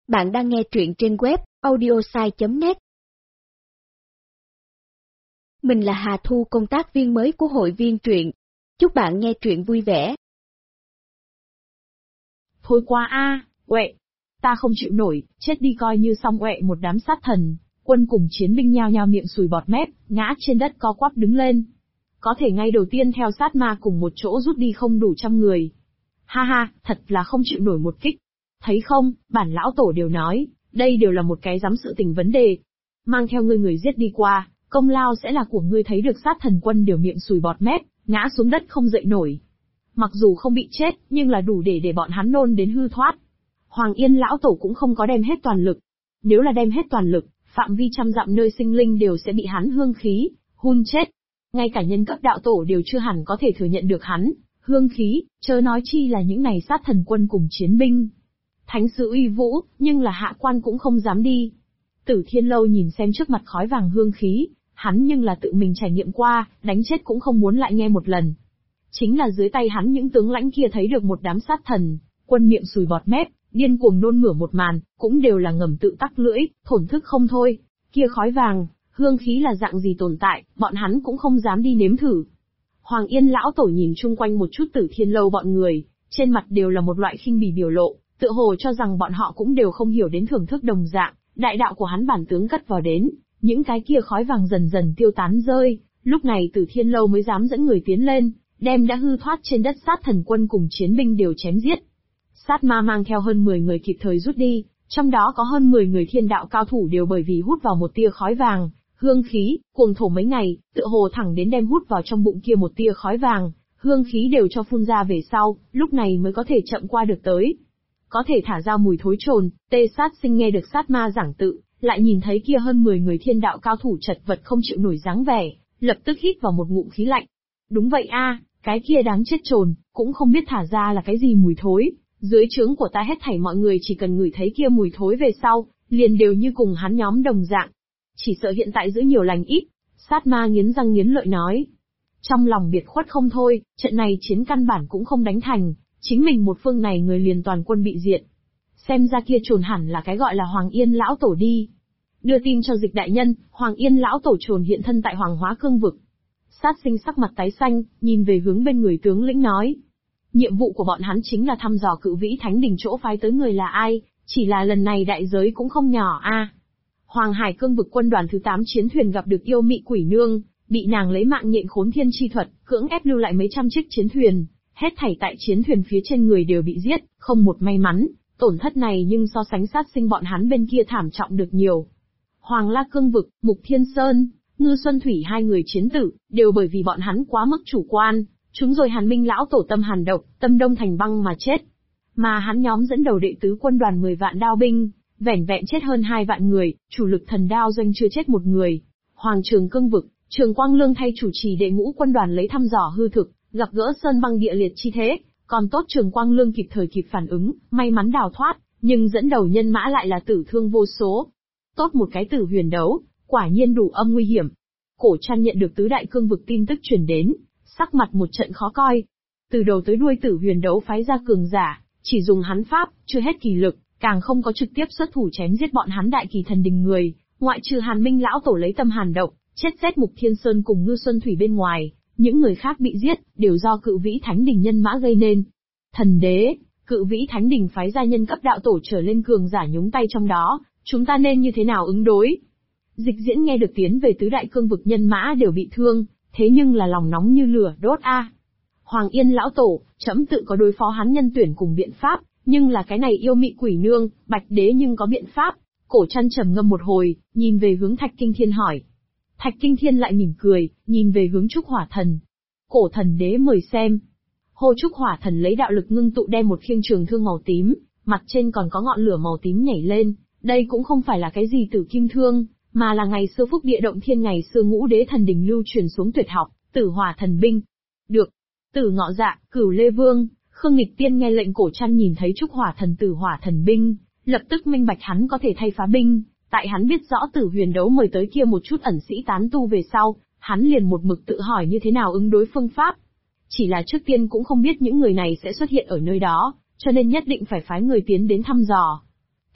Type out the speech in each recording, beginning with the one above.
Bạn đang nghe truyện trên web audiosai.net. Mình là Hà Thu, công tác viên mới của hội viên truyện. Chúc bạn nghe truyện vui vẻ. Thôi qua a, uệ, ta không chịu nổi, chết đi coi như xong uệ. Một đám sát thần, quân cùng chiến binh nhao nhao miệng sùi bọt mép, ngã trên đất co quắp đứng lên. Có thể ngay đầu tiên theo sát ma cùng một chỗ rút đi không đủ 100 người. Ha ha, thật là không chịu nổi một kích. Thấy không, bản lão tổ đều nói, đây đều là một cái giám sự tình vấn đề. Mang theo người giết đi qua, công lao sẽ là của ngươi. Thấy được sát thần quân đều miệng sùi bọt mép, ngã xuống đất không dậy nổi. Mặc dù không bị chết, nhưng là đủ để bọn hắn nôn đến hư thoát. Hoàng Yên lão tổ cũng không có đem hết toàn lực. Nếu là đem hết toàn lực, phạm vi 100 dặm nơi sinh linh đều sẽ bị hắn hương khí hun chết. Ngay cả nhân cấp đạo tổ đều chưa hẳn có thể thừa nhận được hắn hương khí, chớ nói chi là những này sát thần quân cùng chiến binh. Thánh sứ uy vũ, nhưng là hạ quan cũng không dám đi. Tử Thiên Lâu nhìn xem trước mặt khói vàng hương khí, hắn nhưng là tự mình trải nghiệm qua, đánh chết cũng không muốn lại nghe một lần. Chính là dưới tay hắn những tướng lãnh kia thấy được một đám sát thần quân miệng sùi bọt mép, điên cuồng nôn mửa một màn, cũng đều là ngầm tự tắc lưỡi, thổn thức không thôi. Kia khói vàng, hương khí là dạng gì tồn tại, bọn hắn cũng không dám đi nếm thử. Hoàng Yên lão tổ nhìn chung quanh một chút Tử Thiên Lâu bọn người, trên mặt đều là một loại khinh bỉ biểu lộ, tựa hồ cho rằng bọn họ cũng đều không hiểu đến thưởng thức đồng dạng. Đại đạo của hắn bản tướng cất vào đến, những cái kia khói vàng dần dần tiêu tán rơi, lúc này Tử Thiên Lâu mới dám dẫn người tiến lên, đem đã hư thoát trên đất sát thần quân cùng chiến binh đều chém giết. Sát ma mang theo hơn 10 người kịp thời rút đi, trong đó có hơn 10 người thiên đạo cao thủ đều bởi vì hút vào một tia khói vàng, hương khí, cuồng thổ mấy ngày, tựa hồ thẳng đến đem hút vào trong bụng kia một tia khói vàng, hương khí đều cho phun ra về sau, lúc này mới có thể chậm qua được tới. Có thể thả ra mùi thối trồn, Tê Sát Sinh nghe được sát ma giảng tự, lại nhìn thấy kia hơn 10 người thiên đạo cao thủ chật vật không chịu nổi dáng vẻ, lập tức hít vào một ngụm khí lạnh. Đúng vậy a, cái kia đáng chết trồn, cũng không biết thả ra là cái gì mùi thối. Dưới trướng của ta hết thảy mọi người chỉ cần ngửi thấy kia mùi thối về sau, liền đều như cùng hắn nhóm đồng dạng. Chỉ sợ hiện tại giữ nhiều lành ít, sát ma nghiến răng nghiến lợi nói. Trong lòng biệt khuất không thôi, trận này chiến căn bản cũng không đánh thành, chính mình một phương này người liền toàn quân bị diệt. Xem ra kia trồn hẳn là cái gọi là Hoàng Yên lão tổ đi. Đưa tin cho Dịch đại nhân, Hoàng Yên lão tổ trồn hiện thân tại Hoàng Hóa Cương vực. Sát Sinh sắc mặt tái xanh, nhìn về hướng bên người tướng lĩnh nói. Nhiệm vụ của bọn hắn chính là thăm dò Cự Vĩ Thánh Đình chỗ phái tới người là ai, chỉ là lần này đại giới cũng không nhỏ a. Hoàng Hải Cương vực quân đoàn thứ 8 chiến thuyền gặp được yêu mị quỷ nương, bị nàng lấy mạng nhện khốn thiên chi thuật, cưỡng ép lưu lại mấy trăm chiếc chiến thuyền, hết thảy tại chiến thuyền phía trên người đều bị giết, không một may mắn, tổn thất này nhưng so sánh Sát Sinh bọn hắn bên kia thảm trọng được nhiều. Hoàng La Cương vực, Mục Thiên Sơn, Ngư Xuân Thủy hai người chiến tử, đều bởi vì bọn hắn quá mức chủ quan, chúng rồi Hàn Minh lão tổ tâm hàn độc, tâm đông thành băng mà chết. Mà hắn nhóm dẫn đầu đệ tứ quân đoàn 10 vạn đao binh, vẻn vẹn chết hơn 2 vạn người, chủ lực thần đao doanh chưa chết một người. Hoàng Trường Cương vực, Trường Quang Lương thay chủ trì đệ ngũ quân đoàn lấy thăm dò hư thực, gặp gỡ sơn băng địa liệt chi thế, còn tốt Trường Quang Lương kịp thời kịp phản ứng, may mắn đào thoát, nhưng dẫn đầu nhân mã lại là tử thương vô số. Tốt một cái Tử Huyền đấu, quả nhiên đủ âm nguy hiểm. Cổ Trăn nhận được tứ đại cương vực tin tức truyền đến, sắc mặt một trận khó coi. Từ đầu tới đuôi Tử Huyền đấu phái ra cường giả, chỉ dùng hắn pháp, chưa hết kỳ lực, càng không có trực tiếp xuất thủ chém giết bọn hắn đại kỳ thần đình người, ngoại trừ Hàn Minh lão tổ lấy tâm hàn độc, chết rét Mục Thiên Sơn cùng Ngư Xuân Thủy bên ngoài, những người khác bị giết, đều do Cự Vĩ Thánh Đình nhân mã gây nên. Thần đế, Cự Vĩ Thánh Đình phái ra nhân cấp đạo tổ trở lên cường giả nhúng tay trong đó, chúng ta nên như thế nào ứng đối? Dịch Diễn nghe được tiến về tứ đại cương vực nhân mã đều bị thương, thế nhưng là lòng nóng như lửa đốt a. Hoàng Yên lão tổ, trẫm tự có đối phó hắn nhân tuyển cùng biện pháp, nhưng là cái này yêu mị quỷ nương, Bạch đế nhưng có biện pháp. Cổ Trăn trầm ngâm một hồi, nhìn về hướng Thạch Kinh Thiên hỏi. Thạch Kinh Thiên lại mỉm cười, nhìn về hướng Trúc Hỏa Thần. Cổ thần đế mời xem. Hô Trúc Hỏa Thần lấy đạo lực ngưng tụ đem một khiêng trường thương màu tím, mặt trên còn có ngọn lửa màu tím nhảy lên. Đây cũng không phải là cái gì Tử Kim Thương, mà là ngày xưa Phúc Địa Động Thiên ngày xưa Ngũ Đế Thần Đình lưu truyền xuống tuyệt học, Tử Hỏa Thần binh. Được. Tử Ngọ Dạ, Cửu Lê Vương, Khương Nghịch Tiên nghe lệnh. Cổ Trăn nhìn thấy Trúc Hỏa Thần Tử Hỏa Thần binh, lập tức minh bạch hắn có thể thay phá binh, tại hắn biết rõ Tử Huyền đấu mời tới kia một chút ẩn sĩ tán tu về sau, hắn liền một mực tự hỏi như thế nào ứng đối phương pháp. Chỉ là trước tiên cũng không biết những người này sẽ xuất hiện ở nơi đó, cho nên nhất định phải phái người tiến đến thăm dò.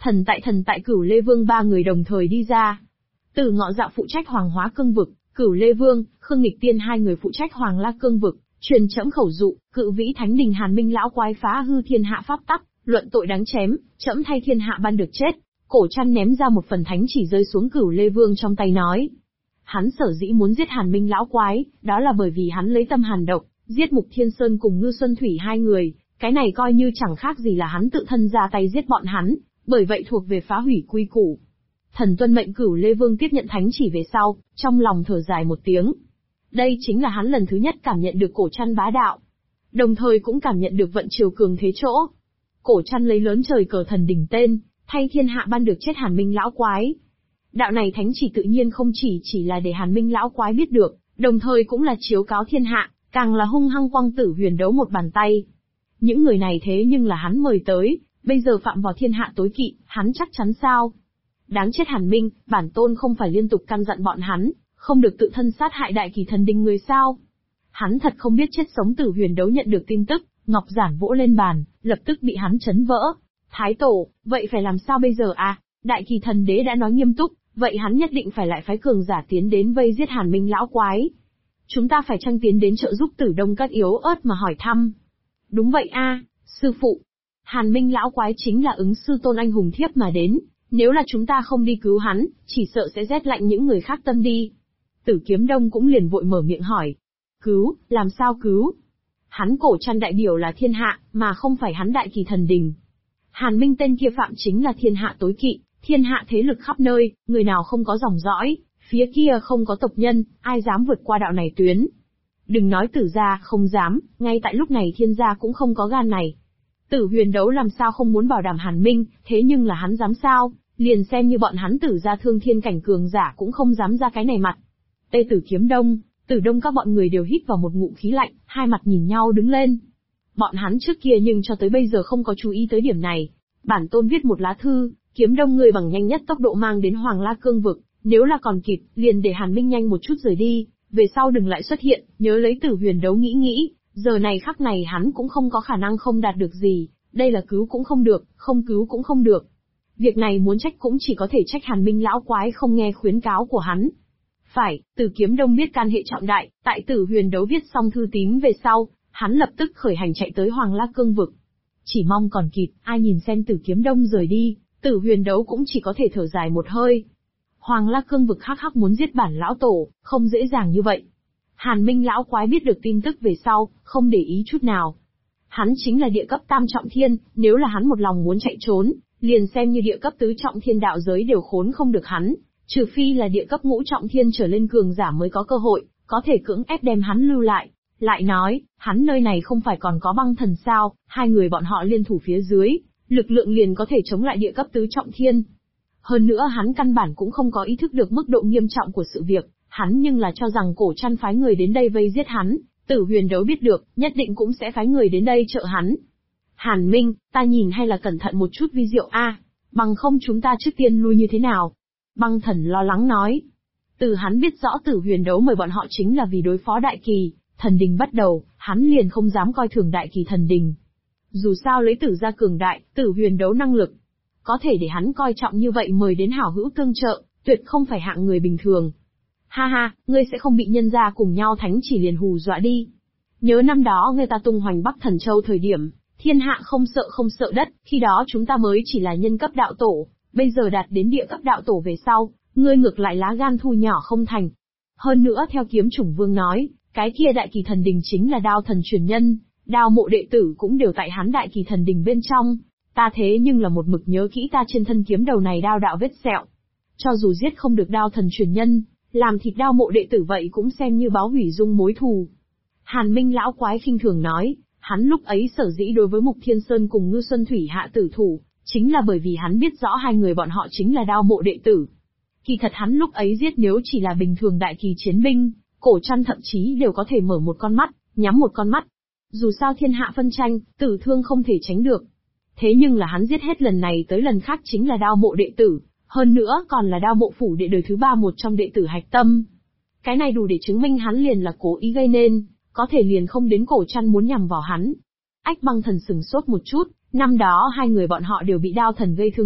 Thần tại Cửu Lê Vương ba người đồng thời đi ra. Từ Ngọ Dạ phụ trách Hoàng Hóa Cương vực, Cửu Lê Vương, Khương Nghịch Tiên hai người phụ trách Hoàng La Cương vực, truyền trẫm khẩu dụ, Cự Vĩ Thánh Đình Hàn Minh lão quái phá hư thiên hạ pháp tắc, luận tội đáng chém, trẫm thay thiên hạ ban được chết. Cổ Trăn ném ra một phần thánh chỉ rơi xuống Cửu Lê Vương trong tay nói. Hắn sở dĩ muốn giết Hàn Minh lão quái, đó là bởi vì hắn lấy tâm hàn độc, giết Mục Thiên Sơn cùng Ngư Xuân Thủy hai người, cái này coi như chẳng khác gì là hắn tự thân ra tay giết bọn hắn, bởi vậy thuộc về phá hủy quy củ. Thần tuân mệnh. Cửu Lê Vương tiếp nhận thánh chỉ về sau, trong lòng thở dài một tiếng. Đây chính là hắn lần thứ nhất cảm nhận được Cổ Trăn bá đạo, đồng thời cũng cảm nhận được vận chiều cường thế chỗ. Cổ Trăn lấy lớn trời cờ thần đỉnh tên, thay thiên hạ ban được chết Hàn Minh lão quái. Đạo này thánh chỉ tự nhiên không chỉ là để Hàn Minh lão quái biết được, đồng thời cũng là chiếu cáo thiên hạ, càng là hung hăng quăng Tử Huyền đấu một bàn tay. Những người này thế nhưng là hắn mời tới, bây giờ phạm vào thiên hạ tối kỵ, hắn chắc chắn sao? Đáng chết Hàn Minh, bản tôn không phải liên tục căn dặn bọn hắn, không được tự thân sát hại Đại Kỳ Thần Đình người sao? Hắn thật không biết chết sống. Tử Huyền đấu nhận được tin tức, ngọc giản vỗ lên bàn, lập tức bị hắn chấn vỡ. Thái tổ, vậy phải làm sao bây giờ à? Đại Kỳ Thần Đế đã nói nghiêm túc, vậy hắn nhất định phải lại phái cường giả tiến đến vây giết Hàn Minh lão quái. Chúng ta phải chăng tiến đến trợ giúp Tử Đông Các yếu ớt mà hỏi thăm? Đúng vậy a, sư phụ. Hàn Minh lão quái chính là ứng sư tôn anh hùng thiếp mà đến, nếu là chúng ta không đi cứu hắn, chỉ sợ sẽ rét lạnh những người khác tâm đi. Tử Kiếm Đông cũng liền vội mở miệng hỏi. Cứu, làm sao cứu? Hắn Cổ Trăn đại biểu là thiên hạ, mà không phải hắn Đại Kỳ Thần Đình. Hàn Minh tên kia phạm chính là thiên hạ tối kỵ, thiên hạ thế lực khắp nơi, người nào không có dòng dõi, phía kia không có tộc nhân, ai dám vượt qua đạo này tuyến. Đừng nói Tử gia không dám, ngay tại lúc này Thiên gia cũng không có gan này. Tử Huyền đấu làm sao không muốn bảo đảm Hàn Minh, thế nhưng là hắn dám sao, liền xem như bọn hắn Tử gia thương thiên cảnh cường giả cũng không dám ra cái này mặt. Tê Tử Kiếm Đông, Tử Đông các bọn người đều hít vào một ngụm khí lạnh, hai mặt nhìn nhau đứng lên. Bọn hắn trước kia nhưng cho tới bây giờ không có chú ý tới điểm này. Bản tôn viết một lá thư, Kiếm Đông người bằng nhanh nhất tốc độ mang đến Hoàng La Cương vực, nếu là còn kịp, liền để Hàn Minh nhanh một chút rời đi, về sau đừng lại xuất hiện, nhớ lấy Tử Huyền đấu nghĩ, giờ này khắc này hắn cũng không có khả năng không đạt được gì, đây là cứu cũng không được, không cứu cũng không được. Việc này muốn trách cũng chỉ có thể trách Hàn Minh lão quái không nghe khuyến cáo của hắn. Phải, Tử Kiếm Đông biết can hệ trọng đại, tại Tử Huyền đấu viết xong thư tín về sau, hắn lập tức khởi hành chạy tới Hoàng La Cương vực. Chỉ mong còn kịp, ai nhìn xem Tử Kiếm Đông rời đi, Tử Huyền đấu cũng chỉ có thể thở dài một hơi. Hoàng La Cương vực hắc hắc muốn giết bản lão tổ, không dễ dàng như vậy. Hàn Minh lão quái biết được tin tức về sau, không để ý chút nào. Hắn chính là địa cấp tam trọng thiên, nếu là hắn một lòng muốn chạy trốn, liền xem như địa cấp tứ trọng thiên đạo giới đều khốn không được hắn, trừ phi là địa cấp ngũ trọng thiên trở lên cường giả mới có cơ hội, có thể cưỡng ép đem hắn lưu lại. Lại nói, hắn nơi này không phải còn có băng thần sao, hai người bọn họ liên thủ phía dưới, lực lượng liền có thể chống lại địa cấp tứ trọng thiên. Hơn nữa hắn căn bản cũng không có ý thức được mức độ nghiêm trọng của sự việc, hắn nhưng là cho rằng Cổ Trăn phái người đến đây vây giết hắn, Tử Huyền đấu biết được, nhất định cũng sẽ phái người đến đây trợ hắn. Hàn Minh, ta nhìn hay là cẩn thận một chút vi diệu a, bằng không chúng ta trước tiên lui như thế nào? Băng thần lo lắng nói. Từ hắn biết rõ Tử Huyền đấu mời bọn họ chính là vì đối phó Đại Kỳ Thần Đình bắt đầu, hắn liền không dám coi thường Đại Kỳ Thần Đình. Dù sao lấy Tử gia cường đại, Tử Huyền đấu năng lực, có thể để hắn coi trọng như vậy mời đến hảo hữu tương trợ, tuyệt không phải hạng người bình thường. Ha ha, ngươi sẽ không bị nhân gia cùng nhau thánh chỉ liền hù dọa đi. Nhớ năm đó người ta tung hoành Bắc Thần Châu thời điểm, thiên hạ không sợ đất, khi đó chúng ta mới chỉ là nhân cấp đạo tổ, bây giờ đạt đến địa cấp đạo tổ về sau, ngươi ngược lại lá gan thu nhỏ không thành. Hơn nữa theo Kiếm Chủng Vương nói, cái kia Đại Kỳ Thần Đình chính là Đao thần truyền nhân, Đao mộ đệ tử cũng đều tại hắn Đại Kỳ Thần Đình bên trong. Ta thế nhưng là một mực nhớ kỹ ta trên thân kiếm đầu này đao đạo vết sẹo. Cho dù giết không được Đao thần truyền nhân, làm thịt Đao mộ đệ tử vậy cũng xem như báo hủy dung mối thù. Hàn Minh lão quái khinh thường nói, hắn lúc ấy sở dĩ đối với Mục Thiên Sơn cùng Ngư Xuân Thủy hạ tử thủ, chính là bởi vì hắn biết rõ hai người bọn họ chính là Đao mộ đệ tử. Kỳ thật hắn lúc ấy giết nếu chỉ là bình thường đại kỳ chiến binh, Cổ Trăn thậm chí đều có thể mở một con mắt, nhắm một con mắt. Dù sao thiên hạ phân tranh, tử thương không thể tránh được. Thế nhưng là hắn giết hết lần này tới lần khác chính là Đao mộ đệ tử, hơn nữa còn là Đao mộ phủ đệ đời thứ 3 một trong đệ tử hạch tâm. Cái này đủ để chứng minh hắn liền là cố ý gây nên, có thể liền không đến Cổ Trăn muốn nhằm vào hắn. Ách Băng Thần sừng sốt một chút, năm đó hai người bọn họ đều bị Đao thần gây thương tích,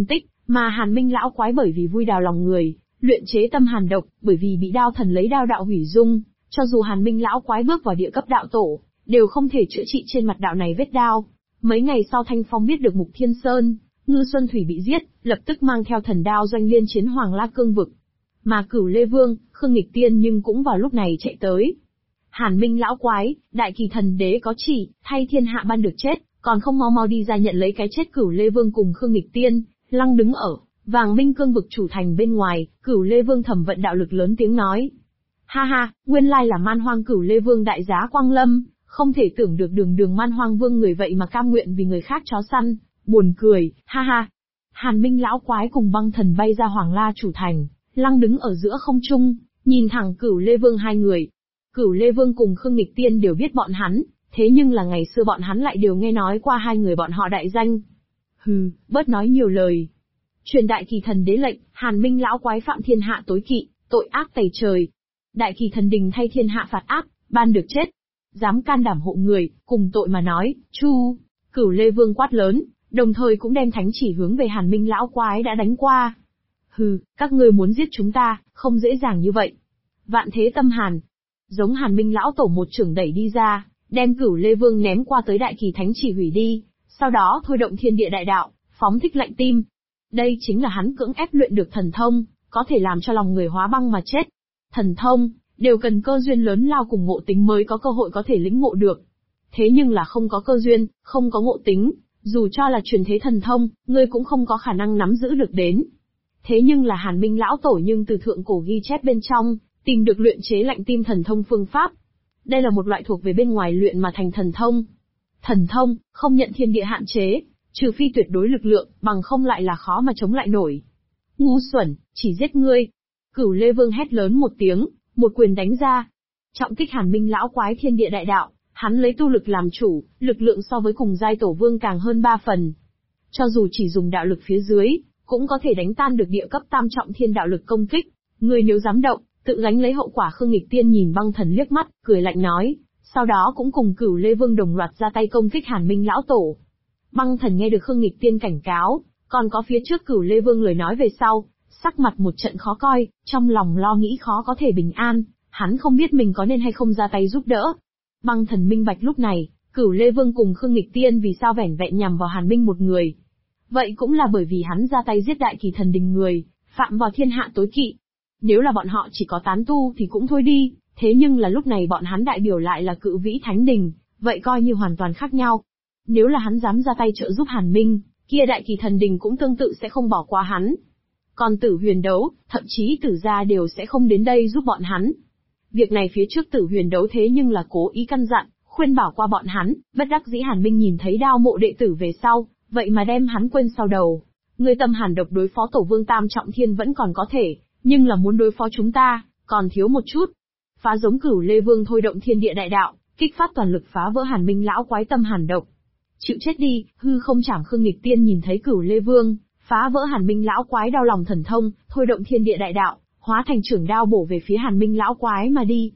Mà Hàn Minh lão quái bởi vì vui đào lòng người, luyện chế tâm hàn độc, bởi vì bị đao thần lấy đao đạo hủy dung, cho dù Hàn Minh lão quái bước vào địa cấp đạo tổ, đều không thể chữa trị trên mặt đạo này vết đao. Mấy ngày sau Thanh Phong biết được Mục Thiên Sơn, Ngư Xuân Thủy bị giết, lập tức mang theo thần đao doanh liên chiến Hoàng La Cương vực. Mà Cửu Lê Vương, Khương Nghịch Tiên nhưng cũng vào lúc này chạy tới. Hàn Minh lão quái, đại kỳ thần đế có chỉ, thay thiên hạ ban được chết, còn không mau mau đi ra nhận lấy cái chết. Cửu Lê Vương cùng Khương Nghịch Tiên, lăng đứng ở Vàng Minh Cương vực chủ thành bên ngoài. Cửu Lê Vương thẩm vận đạo lực lớn tiếng nói: ha ha, nguyên lai là Man Hoang Cửu Lê Vương đại giá quang lâm, không thể tưởng được đường Man Hoang Vương người vậy mà cam nguyện vì người khác chó săn, buồn cười, ha ha. Hàn Minh lão quái cùng Băng Thần bay ra Hoàng La chủ thành, lăng đứng ở giữa không trung, nhìn thẳng Cửu Lê Vương hai người. Cửu Lê Vương cùng Khương Nghịch Tiên đều biết bọn hắn, thế nhưng là ngày xưa bọn hắn lại đều nghe nói qua hai người bọn họ đại danh. Hừ, bớt nói nhiều lời. Truyền đại kỳ thần đế lệnh, Hàn Minh lão quái phạm thiên hạ tối kỵ, tội ác tày trời. Đại kỳ thần đình thay thiên hạ phạt ác, ban được chết. Dám can đảm hộ người, cùng tội mà nói, chu. Cửu Lê Vương quát lớn, đồng thời cũng đem thánh chỉ hướng về Hàn Minh lão quái đã đánh qua. Hừ, các ngươi muốn giết chúng ta, không dễ dàng như vậy. Vạn thế tâm hàn. Giống Hàn Minh lão tổ một trưởng đẩy đi ra, đem Cửu Lê Vương ném qua tới đại kỳ thánh chỉ hủy đi, sau đó thôi động thiên địa đại đạo, phóng thích lạnh tim. Đây chính là hắn cưỡng ép luyện được thần thông, có thể làm cho lòng người hóa băng mà chết. Thần thông, đều cần cơ duyên lớn lao cùng ngộ tính mới có cơ hội có thể lĩnh ngộ được. Thế nhưng là không có cơ duyên, không có ngộ tính, dù cho là truyền thế thần thông, ngươi cũng không có khả năng nắm giữ được đến. Thế nhưng là Hàn Minh lão tổ nhưng từ thượng cổ ghi chép bên trong, tìm được luyện chế lạnh tim thần thông phương pháp. Đây là một loại thuộc về bên ngoài luyện mà thành thần thông. Thần thông, không nhận thiên địa hạn chế, trừ phi tuyệt đối lực lượng, bằng không lại là khó mà chống lại nổi. Ngu xuẩn, chỉ giết ngươi. Cửu Lê Vương hét lớn một tiếng, một quyền đánh ra. Trọng kích Hàn Minh lão quái thiên địa đại đạo, hắn lấy tu lực làm chủ, lực lượng so với cùng giai tổ vương càng hơn 3 phần. Cho dù chỉ dùng đạo lực phía dưới, cũng có thể đánh tan được địa cấp tam trọng thiên đạo lực công kích. Ngươi nếu dám động, tự gánh lấy hậu quả. Khương Nghịch Tiên nhìn Băng Thần liếc mắt, cười lạnh nói, sau đó cũng cùng Cửu Lê Vương đồng loạt ra tay công kích Hàn Minh lão tổ. Băng Thần nghe được Khương Nghịch Tiên cảnh cáo, còn có phía trước Cửu Lê Vương lời nói về sau, sắc mặt một trận khó coi, trong lòng lo nghĩ khó có thể bình an, hắn không biết mình có nên hay không ra tay giúp đỡ. Băng Thần minh bạch lúc này, Cửu Lê Vương cùng Khương Nghịch Tiên vì sao vẻn vẹn nhằm vào Hàn Minh một người. Vậy cũng là bởi vì hắn ra tay giết đại kỳ thần đình người, phạm vào thiên hạ tối kỵ. Nếu là bọn họ chỉ có tán tu thì cũng thôi đi, thế nhưng là lúc này bọn hắn đại biểu lại là Cự Vĩ Thánh Đình, vậy coi như hoàn toàn khác nhau. Nếu là hắn dám ra tay trợ giúp Hàn Minh, kia đại kỳ thần đình cũng tương tự sẽ không bỏ qua hắn. Còn Tử Huyền Đấu, thậm chí Tử gia đều sẽ không đến đây giúp bọn hắn. Việc này phía trước Tử Huyền Đấu thế nhưng là cố ý căn dặn, khuyên bảo qua bọn hắn, bất đắc dĩ Hàn Minh nhìn thấy đao mộ đệ tử về sau, vậy mà đem hắn quên sau đầu. Người tâm hàn độc đối phó tổ vương tam trọng thiên vẫn còn có thể, nhưng là muốn đối phó chúng ta, còn thiếu một chút. Phá giống Cửu Lê Vương thôi động thiên địa đại đạo, kích phát toàn lực phá vỡ Hàn Minh lão quái tâm hàn độc. Chịu chết đi, hư không chảm. Khương Nghịch Tiên nhìn thấy Cửu Lê Vương phá vỡ Hàn Minh lão quái đau lòng thần thông, thôi động thiên địa đại đạo, hóa thành trưởng đao bổ về phía Hàn Minh lão quái mà đi.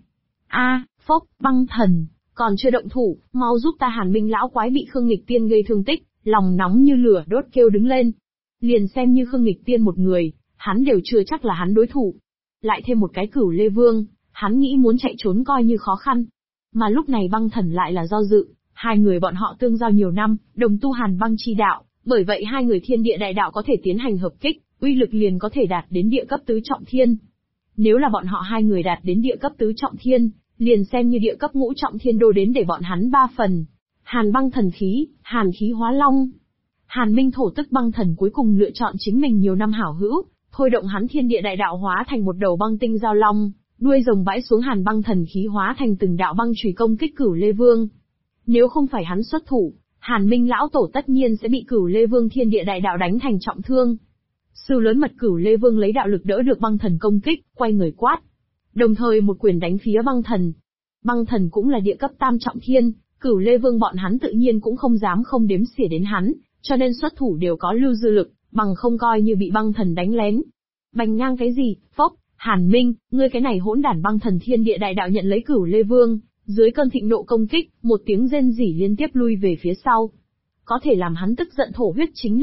Phốc, Băng Thần, còn chưa động thủ, mau giúp ta. Hàn Minh lão quái bị Khương Nghịch Tiên gây thương tích, lòng nóng như lửa đốt kêu đứng lên. Liền xem như Khương Nghịch Tiên một người, hắn đều chưa chắc là hắn đối thủ. Lại thêm một cái Cửu Lê Vương, hắn nghĩ muốn chạy trốn coi như khó khăn. Mà lúc này Băng Thần lại là do dự, hai người bọn họ tương giao nhiều năm, đồng tu Hàn băng chi đạo, bởi vậy hai người thiên địa đại đạo có thể tiến hành hợp kích, uy lực liền có thể đạt đến địa cấp tứ trọng thiên. Nếu là bọn họ hai người đạt đến địa cấp tứ trọng thiên, liền xem như địa cấp ngũ trọng thiên đô đến để bọn hắn 3 phần. Hàn băng thần khí, Hàn khí hóa long. Hàn Minh thổ tức Băng Thần cuối cùng lựa chọn chính mình nhiều năm hảo hữu, thôi động hắn thiên địa đại đạo hóa thành một đầu băng tinh giao long, đuôi rồng bãi xuống. Hàn băng thần khí hóa thành từng đạo băng chùy công kích Cửu Lê Vương. Nếu không phải hắn xuất thủ, Hàn Minh lão tổ tất nhiên sẽ bị Cửu Lê Vương thiên địa đại đạo đánh thành trọng thương. Sư lớn mật Cửu Lê Vương lấy đạo lực đỡ được Băng Thần công kích, quay người quát, đồng thời một quyền đánh phía Băng Thần. Băng Thần cũng là địa cấp tam trọng thiên, Cửu Lê Vương bọn hắn tự nhiên cũng không dám không đếm xỉa đến hắn, cho nên xuất thủ đều có lưu dư lực, bằng không coi như bị Băng Thần đánh lén. Bành ngang cái gì? Phốc, Hàn Minh, ngươi cái này hỗn đản! Băng Thần thiên địa đại đạo nhận lấy Cửu Lê Vương, dưới cơn thịnh nộ công kích, một tiếng rên rỉ liên tiếp lui về phía sau. Có thể làm hắn tức giận thổ huyết chính là,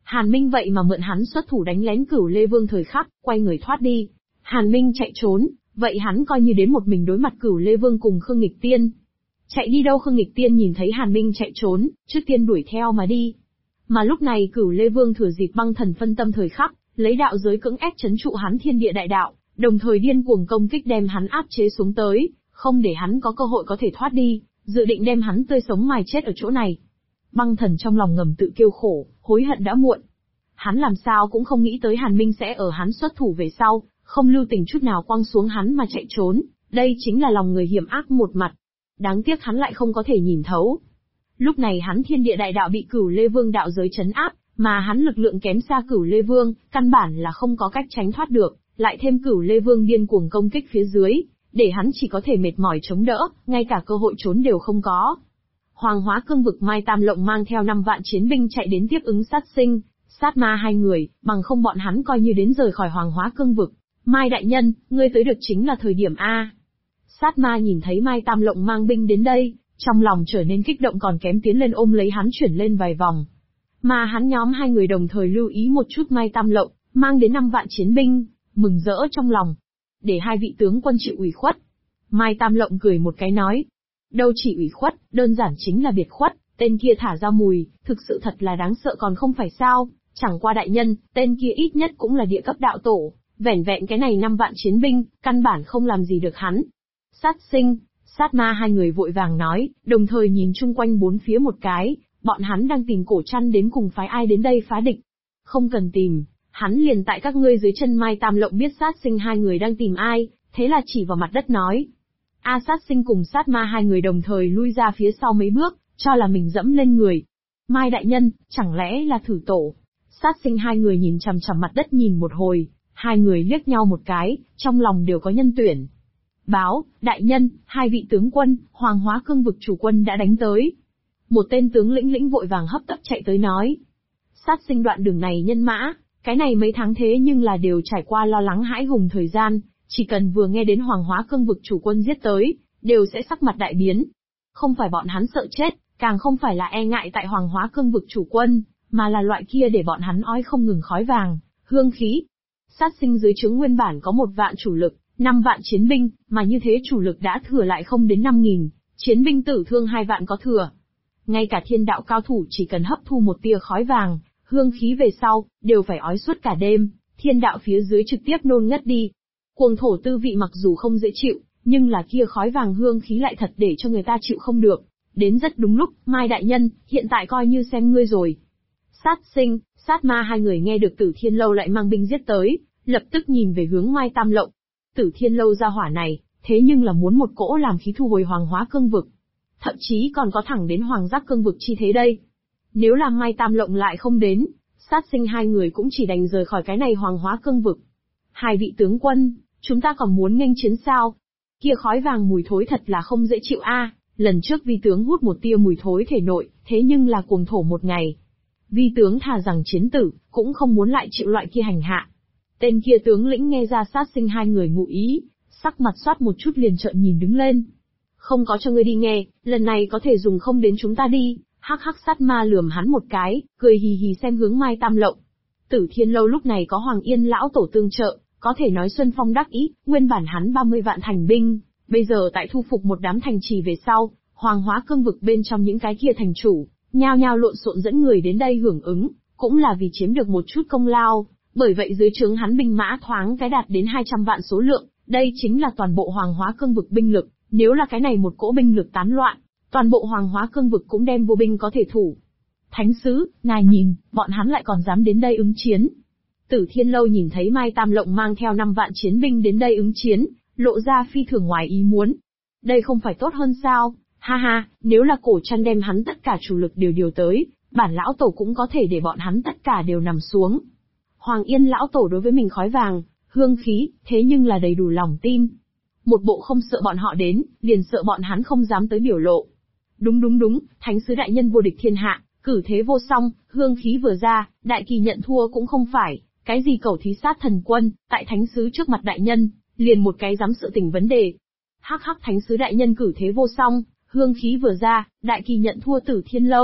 Hàn Minh vậy mà mượn hắn xuất thủ đánh lén Cửu Lê Vương thời khắc, quay người thoát đi. Hàn Minh chạy trốn, vậy hắn coi như đến một mình đối mặt Cửu Lê Vương cùng Khương Nghịch Tiên. Chạy đi đâu Khương Nghịch Tiên nhìn thấy Hàn Minh chạy trốn, trước tiên đuổi theo mà đi. Mà lúc này Cửu Lê Vương thừa dịp băng thần phân tâm thời khắc, lấy đạo giới cưỡng ép trấn trụ hắn thiên địa đại đạo, đồng thời điên cuồng công kích đem hắn áp chế xuống tới, không để hắn có cơ hội có thể thoát đi, dự định đem hắn tươi sống mài chết ở chỗ này. Băng thần trong lòng ngầm tự kêu khổ, hối hận đã muộn. Hắn làm sao cũng không nghĩ tới Hàn Minh sẽ ở hắn xuất thủ về sau, không lưu tình chút nào quăng xuống hắn mà chạy trốn, đây chính là lòng người hiểm ác một mặt. Đáng tiếc hắn lại không có thể nhìn thấu. Lúc này hắn thiên địa đại đạo bị Cửu Lê Vương đạo giới trấn áp, mà hắn lực lượng kém xa Cửu Lê Vương, căn bản là không có cách tránh thoát được, lại thêm Cửu Lê Vương điên cuồng công kích phía dưới, để hắn chỉ có thể mệt mỏi chống đỡ, ngay cả cơ hội trốn đều không có. Hoàng Hóa Cương vực Mai Tam Lộng mang theo 5 vạn chiến binh chạy đến tiếp ứng Sát Sinh, Sát Ma hai người, bằng không bọn hắn coi như đến rời khỏi Hoàng Hóa Cương vực. Mai đại nhân, ngươi tới được chính là thời điểm A. Sát Ma nhìn thấy Mai Tam Lộng mang binh đến đây, trong lòng trở nên kích động còn kém tiến lên ôm lấy hắn chuyển lên vài vòng. Mà hắn nhóm hai người đồng thời lưu ý một chút Mai Tam Lộng, mang đến 5 vạn chiến binh, mừng rỡ trong lòng. Để hai vị tướng quân chịu ủy khuất. Mai Tam Lộng cười một cái nói. Đâu chỉ ủy khuất, đơn giản chính là biệt khuất, tên kia thả ra mùi, thực sự thật là đáng sợ còn không phải sao, chẳng qua đại nhân, tên kia ít nhất cũng là địa cấp đạo tổ, vẻn vẹn cái này 5 vạn chiến binh, căn bản không làm gì được hắn. Sát Sinh, Sát Ma hai người vội vàng nói, đồng thời nhìn chung quanh bốn phía một cái, bọn hắn đang tìm Cổ Trăn đến cùng phái ai đến đây phá địch. Không cần tìm, hắn liền tại các ngươi dưới chân. Mai Tam Lộng biết Sát Sinh hai người đang tìm ai, thế là chỉ vào mặt đất nói. Sát Sinh cùng Sát Ma hai người đồng thời lui ra phía sau mấy bước, cho là mình dẫm lên người. Mai đại nhân, chẳng lẽ là thử tổ? Sát Sinh hai người nhìn chằm chằm mặt đất nhìn một hồi, hai người liếc nhau một cái, trong lòng đều có nhân tuyển. Báo, đại nhân, hai vị tướng quân, Hoàng Hóa Cương vực chủ quân đã đánh tới. Một tên tướng lĩnh vội vàng hấp tấp chạy tới nói. Sát Sinh đoạn đường này nhân mã, cái này mấy tháng thế nhưng là đều trải qua lo lắng hãi hùng thời gian, chỉ cần vừa nghe đến Hoàng Hóa Cương vực chủ quân giết tới, đều sẽ sắc mặt đại biến. Không phải bọn hắn sợ chết, càng không phải là e ngại tại Hoàng Hóa Cương vực chủ quân, mà là loại kia để bọn hắn ói không ngừng khói vàng, hương khí. Sát Sinh dưới trướng nguyên bản có 1 vạn chủ lực, 5 vạn chiến binh, mà như thế chủ lực đã thừa lại không đến 5.000, chiến binh tử thương 2 vạn có thừa. Ngay cả thiên đạo cao thủ chỉ cần hấp thu một tia khói vàng, hương khí về sau, đều phải ói suốt cả đêm, thiên đạo phía dưới trực tiếp nôn ngất đi. Cuồng thổ tư vị mặc dù không dễ chịu, nhưng là kia khói vàng hương khí lại thật để cho người ta chịu không được. Đến rất đúng lúc, Mai đại nhân, hiện tại coi như xem ngươi rồi. Sát Sinh, Sát Ma hai người nghe được Tử Thiên Lâu lại mang binh giết tới, lập tức nhìn về hướng Mai Tam Lộng. Tử Thiên Lâu ra hỏa này, thế nhưng là muốn một cỗ làm khí thu hồi Hoàng Hóa Cương vực. Thậm chí còn có thẳng đến Hoàng Giác Cương vực chi thế đây. Nếu là Mai Tam Lộng lại không đến, Sát Sinh hai người cũng chỉ đành rời khỏi cái này Hoàng Hóa Cương vực. Hai vị tướng quân, chúng ta còn muốn nghênh chiến sao? Kia khói vàng mùi thối thật là không dễ chịu a. Lần trước vi tướng hút một tia mùi thối thể nội, thế nhưng là cuồng thổ một ngày. Vi tướng thà rằng chiến tử, cũng không muốn lại chịu loại kia hành hạ. Tên kia tướng lĩnh nghe ra Sát Sinh hai người ngụ ý, sắc mặt xoát một chút liền trợn nhìn đứng lên. Không có cho ngươi đi nghe, lần này có thể dùng không đến chúng ta đi. Hắc hắc. Sát Ma lườm hắn một cái, cười hì hì xem hướng Mai Tam Lộng. Tử Thiên Lâu lúc này có Hoàng Yên lão tổ tương trợ, có thể nói xuân phong đắc ý, nguyên bản hắn 30 vạn thành binh, bây giờ tại thu phục một đám thành trì về sau, Hoàng Hóa Cương vực bên trong những cái kia thành chủ, nhao nhao lộn xộn dẫn người đến đây hưởng ứng, cũng là vì chiếm được một chút công lao, bởi vậy dưới trướng hắn binh mã thoáng cái đạt đến 200 vạn số lượng, đây chính là toàn bộ Hoàng Hóa Cương vực binh lực, nếu là cái này một cỗ binh lực tán loạn, toàn bộ Hoàng Hóa Cương vực cũng đem vô binh có thể thủ. Thánh sứ, ngài nhìn, bọn hắn lại còn dám đến đây ứng chiến. Tử Thiên Lâu nhìn thấy Mai Tam Lộng mang theo 5 vạn chiến binh đến đây ứng chiến, lộ ra phi thường ngoài ý muốn. Đây không phải tốt hơn sao? Ha ha, nếu là Cổ Trăn đem hắn tất cả chủ lực đều điều tới, bản lão tổ cũng có thể để bọn hắn tất cả đều nằm xuống. Hoàng Yên lão tổ đối với mình khói vàng, hương khí, thế nhưng là đầy đủ lòng tin. Một bộ không sợ bọn họ đến, liền sợ bọn hắn không dám tới biểu lộ. Đúng, thánh sứ đại nhân vô địch thiên hạ, cử thế vô song, hương khí vừa ra, đại kỳ nhận thua cũng không phải, cái gì cẩu thí sát thần quân, tại thánh sứ trước mặt đại nhân, liền một cái dám sự tình vấn đề. Hắc hắc. Thánh sứ đại nhân cử thế vô song, hương khí vừa ra, đại kỳ nhận thua. Tử Thiên Lâu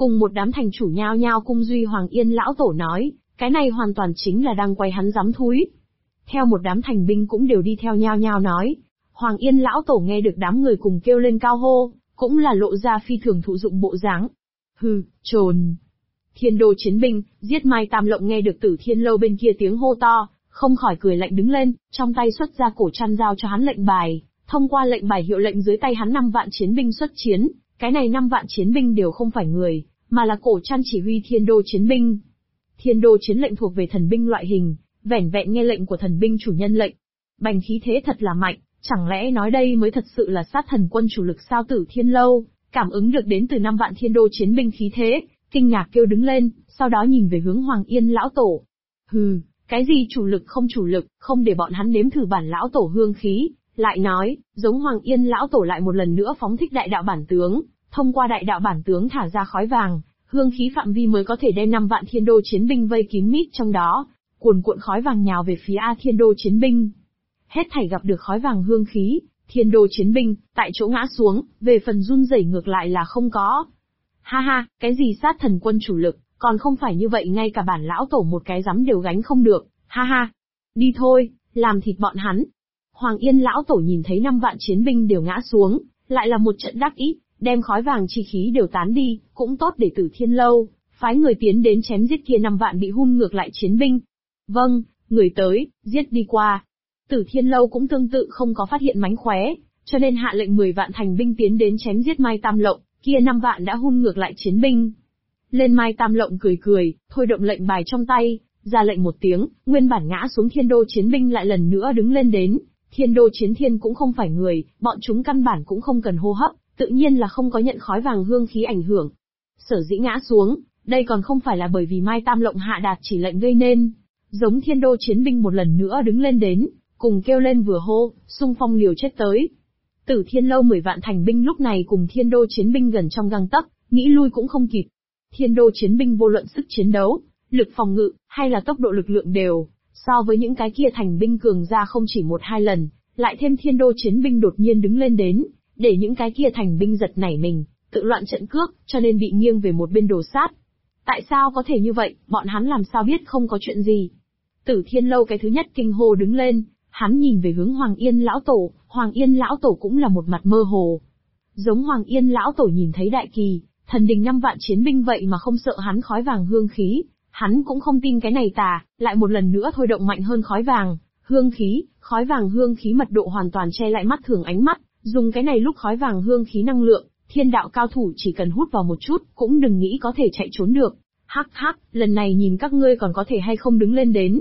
Cùng một đám thành chủ nhao nhao cung duy Hoàng Yên lão tổ nói, cái này hoàn toàn chính là đang quay hắn giám thúi. Theo một đám thành binh cũng đều đi theo nhao nhao nói. Hoàng Yên lão tổ nghe được đám người cùng kêu lên cao hô, cũng là lộ ra phi thường thụ dụng bộ dáng. Hừ, trồn. Thiên đô chiến binh, giết Mai Tam Lộng nghe được Tử Thiên Lâu bên kia tiếng hô to, không khỏi cười lạnh đứng lên, trong tay xuất ra cổ trăn giao cho hắn lệnh bài, thông qua lệnh bài hiệu lệnh dưới tay hắn 5 vạn chiến binh xuất chiến, cái này 5 vạn chiến binh đều không phải người, mà là cổ trăn chỉ huy thiên đô chiến binh. Thiên đô chiến lệnh thuộc về thần binh loại hình, vẻn vẹn nghe lệnh của thần binh chủ nhân lệnh. Bành khí thế thật là mạnh, chẳng lẽ nói đây mới thật sự là sát thần quân chủ lực sao? Tử Thiên Lâu cảm ứng được đến từ 5 vạn thiên đô chiến binh khí thế, kinh ngạc kêu đứng lên, sau đó nhìn về hướng Hoàng Yên lão tổ. Hừ, cái gì chủ lực không để bọn hắn nếm thử bản lão tổ hương khí, lại nói, giống Hoàng Yên lão tổ lại một lần nữa phóng thích đại đạo bản tướng, thông qua đại đạo bản tướng thả ra khói vàng, hương khí phạm vi mới có thể đem 5 vạn thiên đô chiến binh vây kín mít trong đó, cuồn cuộn khói vàng nhào về phía A thiên đô chiến binh. Hết thảy gặp được khói vàng hương khí, thiên đô chiến binh, tại chỗ ngã xuống, về phần run rẩy ngược lại là không có. Ha ha, cái gì sát thần quân chủ lực, còn không phải như vậy ngay cả bản lão tổ một cái giấm đều gánh không được, ha ha. Đi thôi, làm thịt bọn hắn. Hoàng Yên lão tổ nhìn thấy 5 vạn chiến binh đều ngã xuống, lại là một trận đắc ý, đem khói vàng chi khí đều tán đi, cũng tốt để Tử Thiên Lâu phái người tiến đến chém giết kia 5 vạn bị hun ngược lại chiến binh. Vâng, người tới, giết đi qua. Tử Thiên Lâu cũng tương tự không có phát hiện mánh khóe, cho nên hạ lệnh 10 vạn thành binh tiến đến chém giết Mai Tam Lộng, kia 5 vạn đã hun ngược lại chiến binh. Lên Mai Tam Lộng cười, thôi động lệnh bài trong tay, ra lệnh một tiếng, nguyên bản ngã xuống thiên đô chiến binh lại lần nữa đứng lên đến. Thiên đô chiến thiên cũng không phải người, bọn chúng căn bản cũng không cần hô hấp, tự nhiên là không có nhận khói vàng hương khí ảnh hưởng. Sở dĩ ngã xuống, đây còn không phải là bởi vì Mai Tam Lộng hạ đạt chỉ lệnh gây nên. Giống thiên đô chiến binh một lần nữa đứng lên đến, cùng kêu lên vừa hô, xung phong liều chết tới. Tử Thiên Lâu 10 vạn thành binh lúc này cùng thiên đô chiến binh gần trong gang tấc, nghĩ lui cũng không kịp. Thiên đô chiến binh vô luận sức chiến đấu, lực phòng ngự, hay là tốc độ lực lượng đều, so với những cái kia thành binh cường ra không chỉ 1-2 lần, lại thêm thiên đô chiến binh đột nhiên đứng lên đến, để những cái kia thành binh giật nảy mình, tự loạn trận cước, cho nên bị nghiêng về một bên đổ sát. Tại sao có thể như vậy, bọn hắn làm sao biết không có chuyện gì? Tử Thiên Lâu cái thứ nhất kinh hô đứng lên, hắn nhìn về hướng Hoàng Yên lão tổ, Hoàng Yên lão tổ cũng là một mặt mơ hồ. Giống Hoàng Yên lão tổ nhìn thấy đại kỳ, thần đình 5 vạn chiến binh vậy mà không sợ hắn khói vàng hương khí, hắn cũng không tin cái này tà, lại một lần nữa thôi động mạnh hơn khói vàng, hương khí, khói vàng hương khí mật độ hoàn toàn che lại mắt thường ánh mắt, dùng cái này lúc khói vàng hương khí năng lượng, thiên đạo cao thủ chỉ cần hút vào một chút, cũng đừng nghĩ có thể chạy trốn được. Hắc hắc, lần này nhìn các ngươi còn có thể hay không đứng lên đến.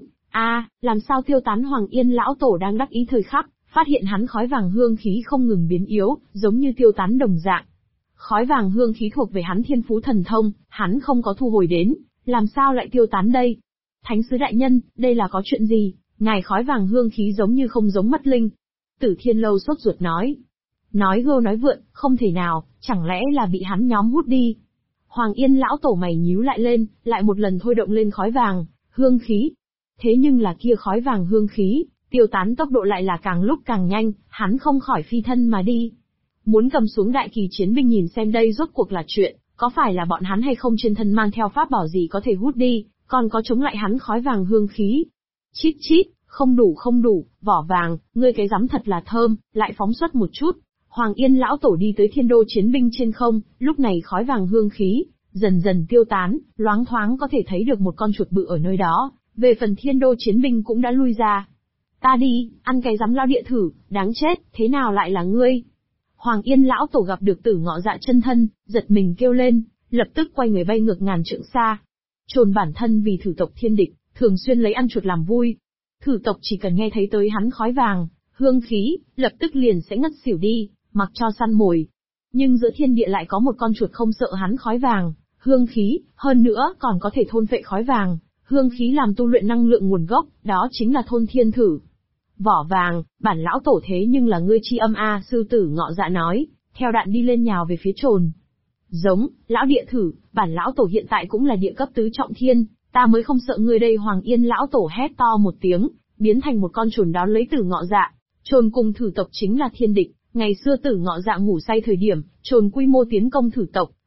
Làm sao tiêu tán? Hoàng Yên lão tổ đang đắc ý thời khắc, phát hiện hắn khói vàng hương khí không ngừng biến yếu, giống như tiêu tán đồng dạng. Khói vàng hương khí thuộc về hắn thiên phú thần thông, hắn không có thu hồi đến, làm sao lại tiêu tán đây? Thánh sứ đại nhân, đây là có chuyện gì? Ngài khói vàng hương khí giống như không giống mất linh. Tử Thiên Lâu sốt ruột nói. Nói gâu nói vượn, không thể nào, chẳng lẽ là bị hắn nhóm hút đi? Hoàng Yên lão tổ mày nhíu lại lên, lại một lần thôi động lên khói vàng, hương khí. Thế nhưng là kia khói vàng hương khí, tiêu tán tốc độ lại là càng lúc càng nhanh, hắn không khỏi phi thân mà đi. Muốn cầm xuống đại kỳ chiến binh nhìn xem đây rốt cuộc là chuyện, có phải là bọn hắn hay không trên thân mang theo pháp bảo gì có thể hút đi, còn có chống lại hắn khói vàng hương khí. Chít chít, không đủ, vỏ vàng, ngươi cái rắm thật là thơm, lại phóng xuất một chút. Hoàng Yên lão tổ đi tới thiên đô chiến binh trên không, lúc này khói vàng hương khí, dần dần tiêu tán, loáng thoáng có thể thấy được một con chuột bự ở nơi đó, về phần thiên đô chiến binh cũng đã lui ra. Ta đi, ăn cái rắm lao địa thử, đáng chết, thế nào lại là ngươi? Hoàng Yên lão tổ gặp được Tử Ngọ Dạ chân thân, giật mình kêu lên, lập tức quay người bay ngược ngàn trượng xa. Trồn bản thân vì thử tộc thiên địch, thường xuyên lấy ăn chuột làm vui. Thử tộc chỉ cần nghe thấy tới hắn khói vàng, hương khí, lập tức liền sẽ ngất xỉu đi, mặc cho săn mồi. Nhưng giữa thiên địa lại có một con chuột không sợ hắn khói vàng, hương khí, hơn nữa còn có thể thôn phệ khói vàng, hương khí làm tu luyện năng lượng nguồn gốc, đó chính là thôn thiên thử. Vỏ vàng, bản lão tổ thế nhưng là ngươi chi âm a, sư Tử Ngọ Dạ nói, theo đạn đi lên nhào về phía trồn. Giống, lão địa thử, bản lão tổ hiện tại cũng là địa cấp tứ trọng thiên, ta mới không sợ ngươi đây. Hoàng Yên lão tổ hét to một tiếng, biến thành một con trồn đón lấy Tử Ngọ Dạ. Trồn cùng thử tộc chính là thiên địch, ngày xưa Tử Ngọ Dạ ngủ say thời điểm, trồn quy mô tiến công thử tộc,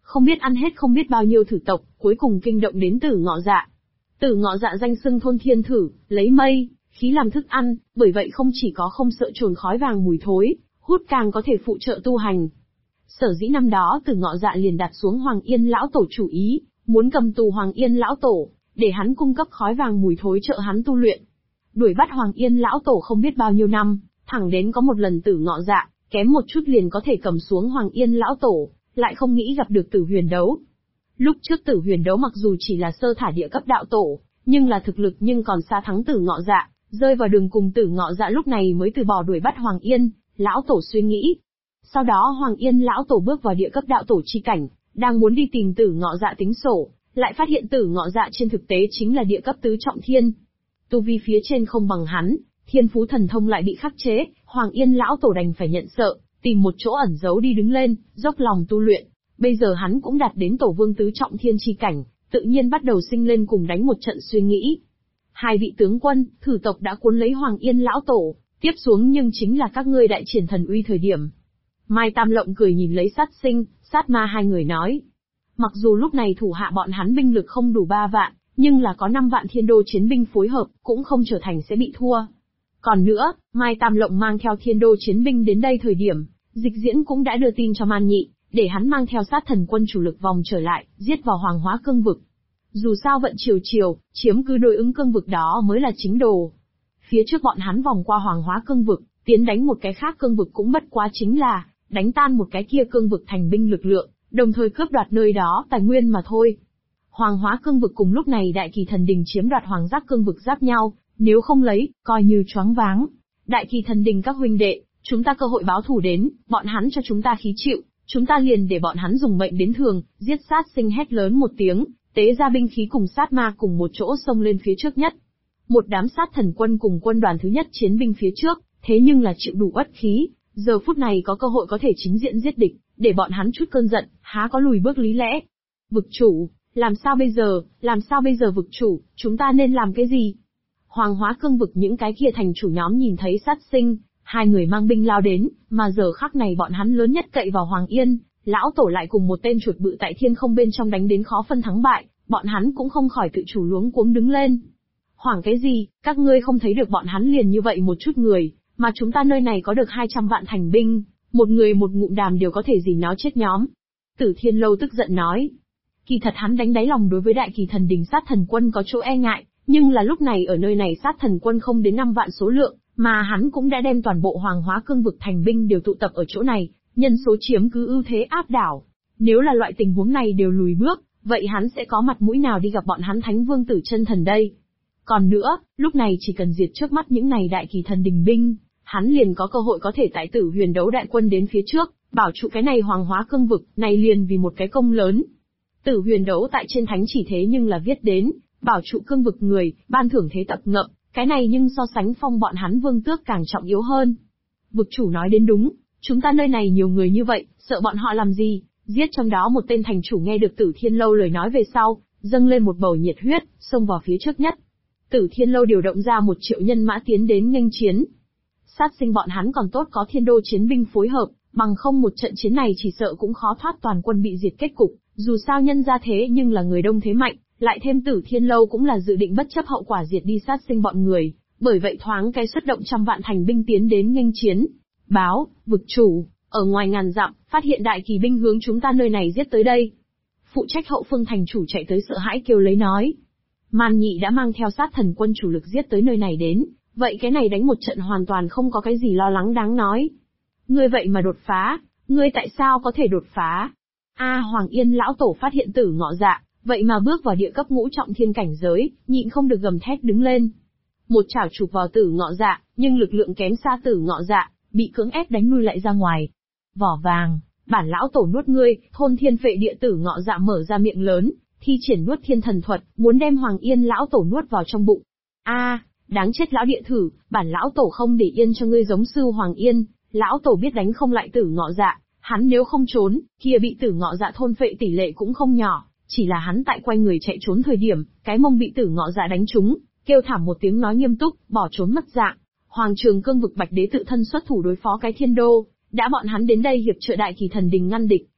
Không biết ăn hết không biết bao nhiêu thử tộc, cuối cùng kinh động đến Tử Ngọ Dạ. Tử Ngọ Dạ danh xưng thôn thiên thử, lấy mây, khí làm thức ăn, bởi vậy không chỉ có không sợ trồn khói vàng mùi thối, hút càng có thể phụ trợ tu hành. Sở dĩ năm đó Tử Ngọ Dạ liền đặt xuống Hoàng Yên lão tổ chủ ý, muốn cầm tù Hoàng Yên lão tổ, để hắn cung cấp khói vàng mùi thối trợ hắn tu luyện. Đuổi bắt Hoàng Yên lão tổ không biết bao nhiêu năm, thẳng đến có một lần Tử Ngọ Dạ, kém một chút liền có thể cầm xuống Hoàng Yên lão tổ, lại không nghĩ gặp được Tử Huyền Đấu. Lúc trước Tử Huyền Đấu mặc dù chỉ là sơ thả địa cấp đạo tổ, nhưng là thực lực nhưng còn xa thắng Tử Ngọ Dạ, rơi vào đường cùng Tử Ngọ Dạ lúc này mới từ bỏ đuổi bắt Hoàng Yên, lão tổ suy nghĩ. Sau đó Hoàng Yên lão tổ bước vào địa cấp đạo tổ chi cảnh, đang muốn đi tìm Tử Ngọ Dạ tính sổ, lại phát hiện Tử Ngọ Dạ trên thực tế chính là địa cấp tứ trọng thiên. Tu vi phía trên không bằng hắn, thiên phú thần thông lại bị khắc chế, Hoàng Yên lão tổ đành phải nhận sợ, tìm một chỗ ẩn giấu đi đứng lên, dốc lòng tu luyện. Bây giờ hắn cũng đạt đến tổ vương tứ trọng thiên chi cảnh, tự nhiên bắt đầu sinh lên cùng đánh một trận suy nghĩ. Hai vị tướng quân, thử tộc đã cuốn lấy Hoàng Yên lão tổ, tiếp xuống nhưng chính là các ngươi đại triển thần uy thời điểm. Mai Tam Lộng cười nhìn lấy Sát Sinh, Sát Ma hai người nói. Mặc dù lúc này thủ hạ bọn hắn binh lực không đủ 3 vạn, nhưng là có 5 vạn thiên đô chiến binh phối hợp, cũng không trở thành sẽ bị thua. Còn nữa, Mai Tam Lộng mang theo thiên đô chiến binh đến đây thời điểm, Dịch Diễn cũng đã đưa tin cho Man Nhị, để hắn mang theo sát thần quân chủ lực vòng trở lại, giết vào Hoàng Hóa Cương vực. Dù sao vận chiều, chiếm cứ đối ứng cương vực đó mới là chính đồ. Phía trước bọn hắn vòng qua Hoàng Hóa Cương vực, tiến đánh một cái khác cương vực cũng bất quá chính là đánh tan một cái kia cương vực thành binh lực lượng, đồng thời cướp đoạt nơi đó tài nguyên mà thôi. Hoàng Hóa Cương vực cùng lúc này Đại Kỳ Thần Đình chiếm đoạt Hoàng Giác Cương vực giáp nhau, nếu không lấy, coi như choáng váng. Đại Kỳ Thần Đình các huynh đệ, chúng ta cơ hội báo thù đến, bọn hắn cho chúng ta khí chịu, chúng ta liền để bọn hắn dùng mệnh đến thường, giết Sát Sinh hét lớn một tiếng, tế ra binh khí cùng Sát Ma cùng một chỗ xông lên phía trước nhất. Một đám sát thần quân cùng quân đoàn thứ nhất chiến binh phía trước, thế nhưng là chịu đủ uất khí, giờ phút này có cơ hội có thể chính diện giết địch, để bọn hắn chút cơn giận, há có lùi bước lý lẽ. Vực chủ, làm sao bây giờ vực chủ, chúng ta nên làm cái gì? Hoàng Hóa Cương vực những cái kia thành chủ nhóm nhìn thấy Sát Sinh, hai người mang binh lao đến, mà giờ khắc này bọn hắn lớn nhất cậy vào Hoàng Yên, lão tổ lại cùng một tên chuột bự tại thiên không bên trong đánh đến khó phân thắng bại, bọn hắn cũng không khỏi tự chủ luống cuống đứng lên. Hoảng cái gì, các ngươi không thấy được bọn hắn liền như vậy một chút người, mà chúng ta nơi này có được 200 vạn thành binh, một người một ngụm đàm đều có thể dìm nó chết nhóm. Tử Thiên Lâu tức giận nói. Kỳ thật hắn đánh đáy lòng đối với Đại Kỳ Thần Đình sát thần quân có chỗ e ngại, nhưng là lúc này ở nơi này sát thần quân không đến 5 vạn số lượng, mà hắn cũng đã đem toàn bộ Hoàng Hóa Cương vực thành binh đều tụ tập ở chỗ này, nhân số chiếm cứ ưu thế áp đảo. Nếu là loại tình huống này đều lùi bước, vậy hắn sẽ có mặt mũi nào đi gặp bọn hắn Thánh Vương Tử Chân Thần đây? Còn nữa, lúc này chỉ cần diệt trước mắt những này Đại Kỳ Thần Đình binh, hắn liền có cơ hội có thể tại Tử Huyền Đấu đại quân đến phía trước, bảo trụ cái này Hoàng Hóa Cương vực, này liền vì một cái công lớn. Tử Huyền Đấu tại trên thánh chỉ thế nhưng là viết đến, bảo trụ cương vực người, ban thưởng thế tập ngậm, cái này nhưng so sánh phong bọn hắn Vương Tước càng trọng yếu hơn. Vực chủ nói đến đúng, chúng ta nơi này nhiều người như vậy, sợ bọn họ làm gì? Giết trong đó một tên thành chủ nghe được Tử Thiên Lâu lời nói về sau, dâng lên một bầu nhiệt huyết, xông vào phía trước nhất. Tử Thiên Lâu điều động ra 1 triệu nhân mã tiến đến nghênh chiến. Sát Sinh bọn hắn còn tốt có thiên đô chiến binh phối hợp, bằng không một trận chiến này chỉ sợ cũng khó thoát toàn quân bị diệt kết cục, dù sao nhân ra thế nhưng là người đông thế mạnh, lại thêm Tử Thiên Lâu cũng là dự định bất chấp hậu quả diệt đi Sát Sinh bọn người, bởi vậy thoáng cái xuất động trăm vạn thành binh tiến đến nghênh chiến. Báo, vực chủ, ở ngoài ngàn dặm, phát hiện Đại Kỳ binh hướng chúng ta nơi này giết tới đây. Phụ trách hậu phương thành chủ chạy tới sợ hãi kêu lấy nói. Man Nhị đã mang theo sát thần quân chủ lực giết tới nơi này đến, vậy cái này đánh một trận hoàn toàn không có cái gì lo lắng đáng nói. Ngươi vậy mà đột phá, ngươi tại sao có thể đột phá? Hoàng Yên lão tổ phát hiện Tử Ngọ Dạ, vậy mà bước vào địa cấp ngũ trọng thiên cảnh giới, nhịn không được gầm thét đứng lên. Một chảo chụp vào Tử Ngọ Dạ, nhưng lực lượng kém xa Tử Ngọ Dạ, bị cưỡng ép đánh lui lại ra ngoài. Vỏ vàng, bản lão tổ nuốt ngươi, thôn thiên phệ địa. Tử Ngọ Dạ mở ra miệng lớn, thi triển nuốt thiên thần thuật, muốn đem Hoàng Yên lão tổ nuốt vào trong bụng. Đáng chết lão địa thử, bản lão tổ không để yên cho ngươi giống sư Hoàng Yên, lão tổ biết đánh không lại Tử Ngọ Dạ, hắn nếu không trốn, kia bị Tử Ngọ Dạ thôn phệ tỷ lệ cũng không nhỏ, chỉ là hắn tại quay người chạy trốn thời điểm, cái mông bị Tử Ngọ Dạ đánh trúng, kêu thảm một tiếng nói nghiêm túc, bỏ trốn mất dạng. Hoàng Trường Cương vực Bạch Đế tự thân xuất thủ đối phó cái thiên đô, đã bọn hắn đến đây hiệp trợ Đại Kỳ Thần Đình ngăn địch,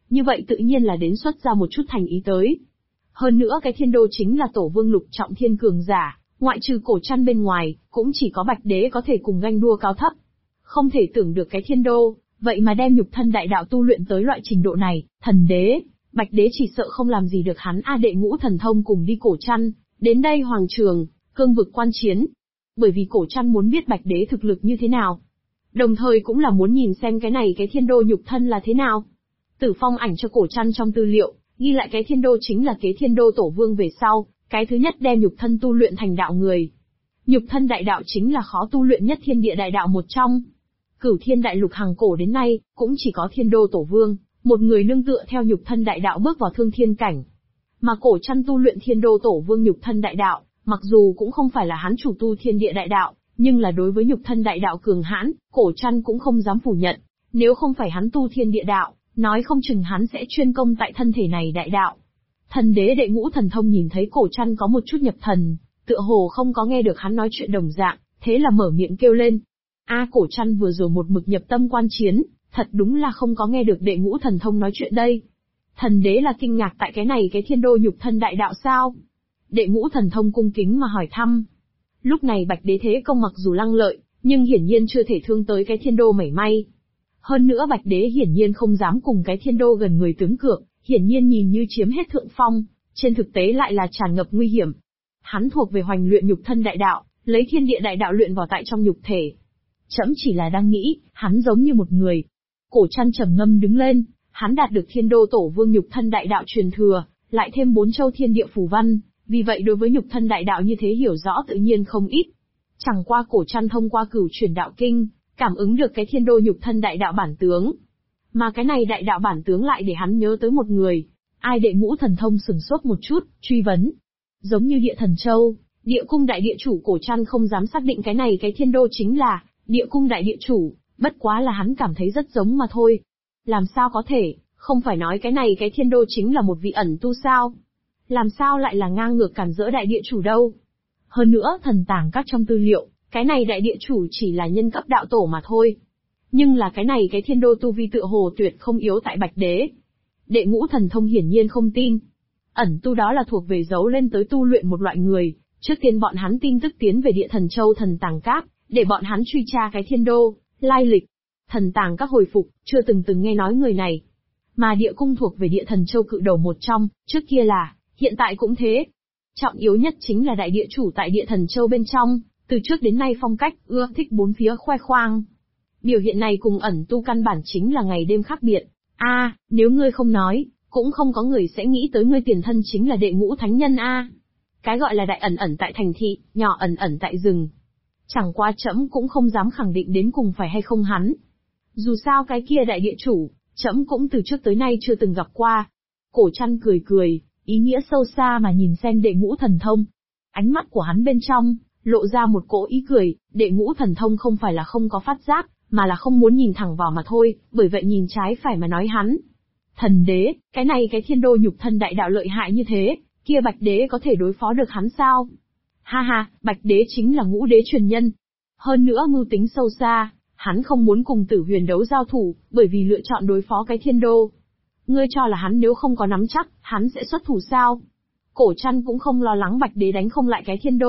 như vậy tự nhiên là đến xuất ra một chút thành ý tới. Hơn nữa cái thiên đô chính là tổ vương lục trọng thiên cường giả, ngoại trừ cổ trăn bên ngoài, cũng chỉ có Bạch Đế có thể cùng ganh đua cao thấp. Không thể tưởng được cái thiên đô, vậy mà đem nhục thân đại đạo tu luyện tới loại trình độ này, thần đế, Bạch Đế chỉ sợ không làm gì được hắn Đệ Ngũ Thần Thông cùng đi cổ trăn, đến đây hoàng trường, cương vực quan chiến. Bởi vì cổ trăn muốn biết Bạch Đế thực lực như thế nào. Đồng thời cũng là muốn nhìn xem cái này cái thiên đô nhục thân là thế nào. Tử Phong ảnh cho cổ trăn trong tư liệu, ghi lại cái thiên đô chính là kế thiên đô tổ vương về sau, cái thứ nhất đem nhục thân tu luyện thành đạo người. Nhục thân đại đạo chính là khó tu luyện nhất thiên địa đại đạo một trong. Cửu thiên đại lục hàng cổ đến nay, cũng chỉ có thiên đô tổ vương, một người nương tựa theo nhục thân đại đạo bước vào thương thiên cảnh. Mà cổ trăn tu luyện thiên đô tổ vương nhục thân đại đạo, mặc dù cũng không phải là hắn chủ tu thiên địa đại đạo, nhưng là đối với nhục thân đại đạo cường hãn, cổ trăn cũng không dám phủ nhận. Nếu không phải hắn tu thiên địa đạo, nói không chừng hắn sẽ chuyên công tại thân thể này đại đạo. Thần đế Đệ Ngũ Thần Thông nhìn thấy cổ trăn có một chút nhập thần, tựa hồ không có nghe được hắn nói chuyện đồng dạng, thế là mở miệng kêu lên. Cổ trăn vừa rồi một mực nhập tâm quan chiến, thật đúng là không có nghe được Đệ Ngũ Thần Thông nói chuyện đây. Thần đế là kinh ngạc tại cái này cái thiên đô nhục thân đại đạo sao? Đệ Ngũ Thần Thông cung kính mà hỏi thăm. Lúc này Bạch Đế thế công mặc dù lăng lợi, nhưng hiển nhiên chưa thể thương tới cái thiên đô mảy may. Hơn nữa Bạch Đế hiển nhiên không dám cùng cái thiên đô gần người tướng cược, hiển nhiên nhìn như chiếm hết thượng phong, trên thực tế lại là tràn ngập nguy hiểm. Hắn thuộc về hoành luyện nhục thân đại đạo, lấy thiên địa đại đạo luyện vào tại trong nhục thể. Trẫm chỉ là đang nghĩ, hắn giống như một người. Cổ trăn trầm ngâm đứng lên, hắn đạt được thiên đô tổ vương nhục thân đại đạo truyền thừa, lại thêm 4 châu thiên địa phù văn, vì vậy đối với nhục thân đại đạo như thế hiểu rõ tự nhiên không ít. Chẳng qua cổ trăn thông qua cửu truyền đạo kinh, cảm ứng được cái thiên đô nhục thân đại đạo bản tướng. Mà cái này đại đạo bản tướng lại để hắn nhớ tới một người. Đệ Ngũ Thần Thông sửng sốt một chút, truy vấn. Giống như Địa Thần Châu, Địa Cung đại địa chủ cổ trăn không dám xác định cái này cái thiên đô chính là Địa Cung đại địa chủ, bất quá là hắn cảm thấy rất giống mà thôi. Làm sao có thể, không phải nói cái này cái thiên đô chính là một vị ẩn tu sao? Làm sao lại là ngang ngược cản rỡ đại địa chủ đâu? Hơn nữa thần tàng các trong tư liệu, cái này đại địa chủ chỉ là nhân cấp đạo tổ mà thôi. Nhưng là cái này cái thiên đô tu vi tựa hồ tuyệt không yếu tại Bạch Đế. Đệ Ngũ Thần Thông hiển nhiên không tin. Ẩn tu đó là thuộc về giấu lên tới tu luyện một loại người, trước tiên bọn hắn tin tức tiến về Địa Thần Châu thần tàng các, để bọn hắn truy tra cái thiên đô, lai lịch. Thần tàng các hồi phục, chưa từng nghe nói người này. Mà Địa Cung thuộc về Địa Thần Châu cự đầu một trong, trước kia là, hiện tại cũng thế. Trọng yếu nhất chính là đại địa chủ tại Địa Thần Châu bên trong, từ trước đến nay phong cách, ưa thích bốn phía khoe khoang. Biểu hiện này cùng ẩn tu căn bản chính là ngày đêm khác biệt. Nếu ngươi không nói, cũng không có người sẽ nghĩ tới ngươi tiền thân chính là Đệ Ngũ Thánh Nhân Cái gọi là đại ẩn ẩn tại thành thị, nhỏ ẩn ẩn tại rừng. Chẳng qua trẫm cũng không dám khẳng định đến cùng phải hay không hắn. Dù sao cái kia đại địa chủ, trẫm cũng từ trước tới nay chưa từng gặp qua. Cổ trăn cười cười, ý nghĩa sâu xa mà nhìn xem Đệ Ngũ Thần Thông. Ánh mắt của hắn bên trong, lộ ra một cỗ ý cười, Đệ Ngũ Thần Thông không phải là không có phát giác, mà là không muốn nhìn thẳng vào mà thôi, bởi vậy nhìn trái phải mà nói hắn. Thần đế, cái này cái thiên đô nhục thân đại đạo lợi hại như thế, kia Bạch Đế có thể đối phó được hắn sao? Ha, Bạch Đế chính là Ngũ Đế truyền nhân. Hơn nữa mưu tính sâu xa, hắn không muốn cùng Tử Huyền đấu giao thủ, bởi vì lựa chọn đối phó cái thiên đô. Ngươi cho là hắn nếu không có nắm chắc, hắn sẽ xuất thủ sao? Cổ trăn cũng không lo lắng Bạch Đế đánh không lại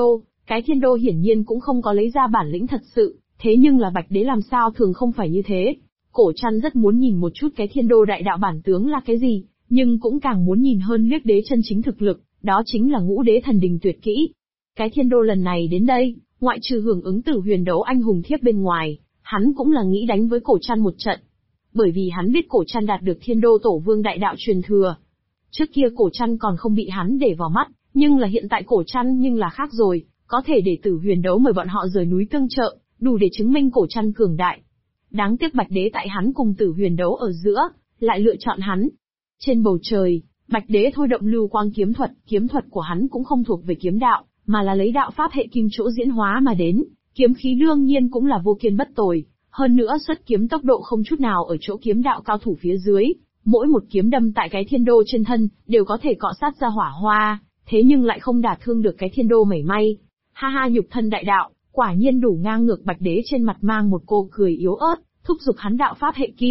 cái thiên đô hiển nhiên cũng không có lấy ra bản lĩnh thật sự, thế nhưng là Bạch Đế làm sao thường không phải như thế. Cổ trăn rất muốn nhìn một chút cái thiên đô đại đạo bản tướng là cái gì, nhưng cũng càng muốn nhìn hơn liếc đế chân chính thực lực, đó chính là Ngũ Đế thần đình tuyệt kỹ. Cái thiên đô lần này đến đây, ngoại trừ hưởng ứng Tử Huyền đấu anh hùng thiếp bên ngoài, hắn cũng là nghĩ đánh với cổ trăn một trận. Bởi vì hắn biết cổ trăn đạt được thiên đô tổ vương đại đạo truyền thừa. Trước kia cổ trăn còn không bị hắn để vào mắt, nhưng là hiện tại cổ trăn nhưng là khác rồi, có thể để Tử Huyền đấu mời bọn họ rời núi tương trợ, đủ để chứng minh cổ trăn cường đại. Đáng tiếc Bạch Đế tại hắn cùng Tử Huyền đấu ở giữa, lại lựa chọn hắn. Trên bầu trời, Bạch Đế thôi động lưu quang kiếm thuật của hắn cũng không thuộc về kiếm đạo, mà là lấy đạo pháp hệ kim chỗ diễn hóa mà đến, kiếm khí đương nhiên cũng là vô kiên bất tồi, hơn nữa xuất kiếm tốc độ không chút nào ở chỗ kiếm đạo cao thủ phía dưới, mỗi một kiếm đâm tại cái thiên đô trên thân, đều có thể cọ sát ra hỏa hoa, thế nhưng lại không đả thương được cái thiên đô mảy may. Ha, nhục thân đại đạo, quả nhiên đủ ngang ngược. Bạch Đế trên mặt mang một cô cười yếu ớt, thúc giục hắn đạo pháp hệ kim,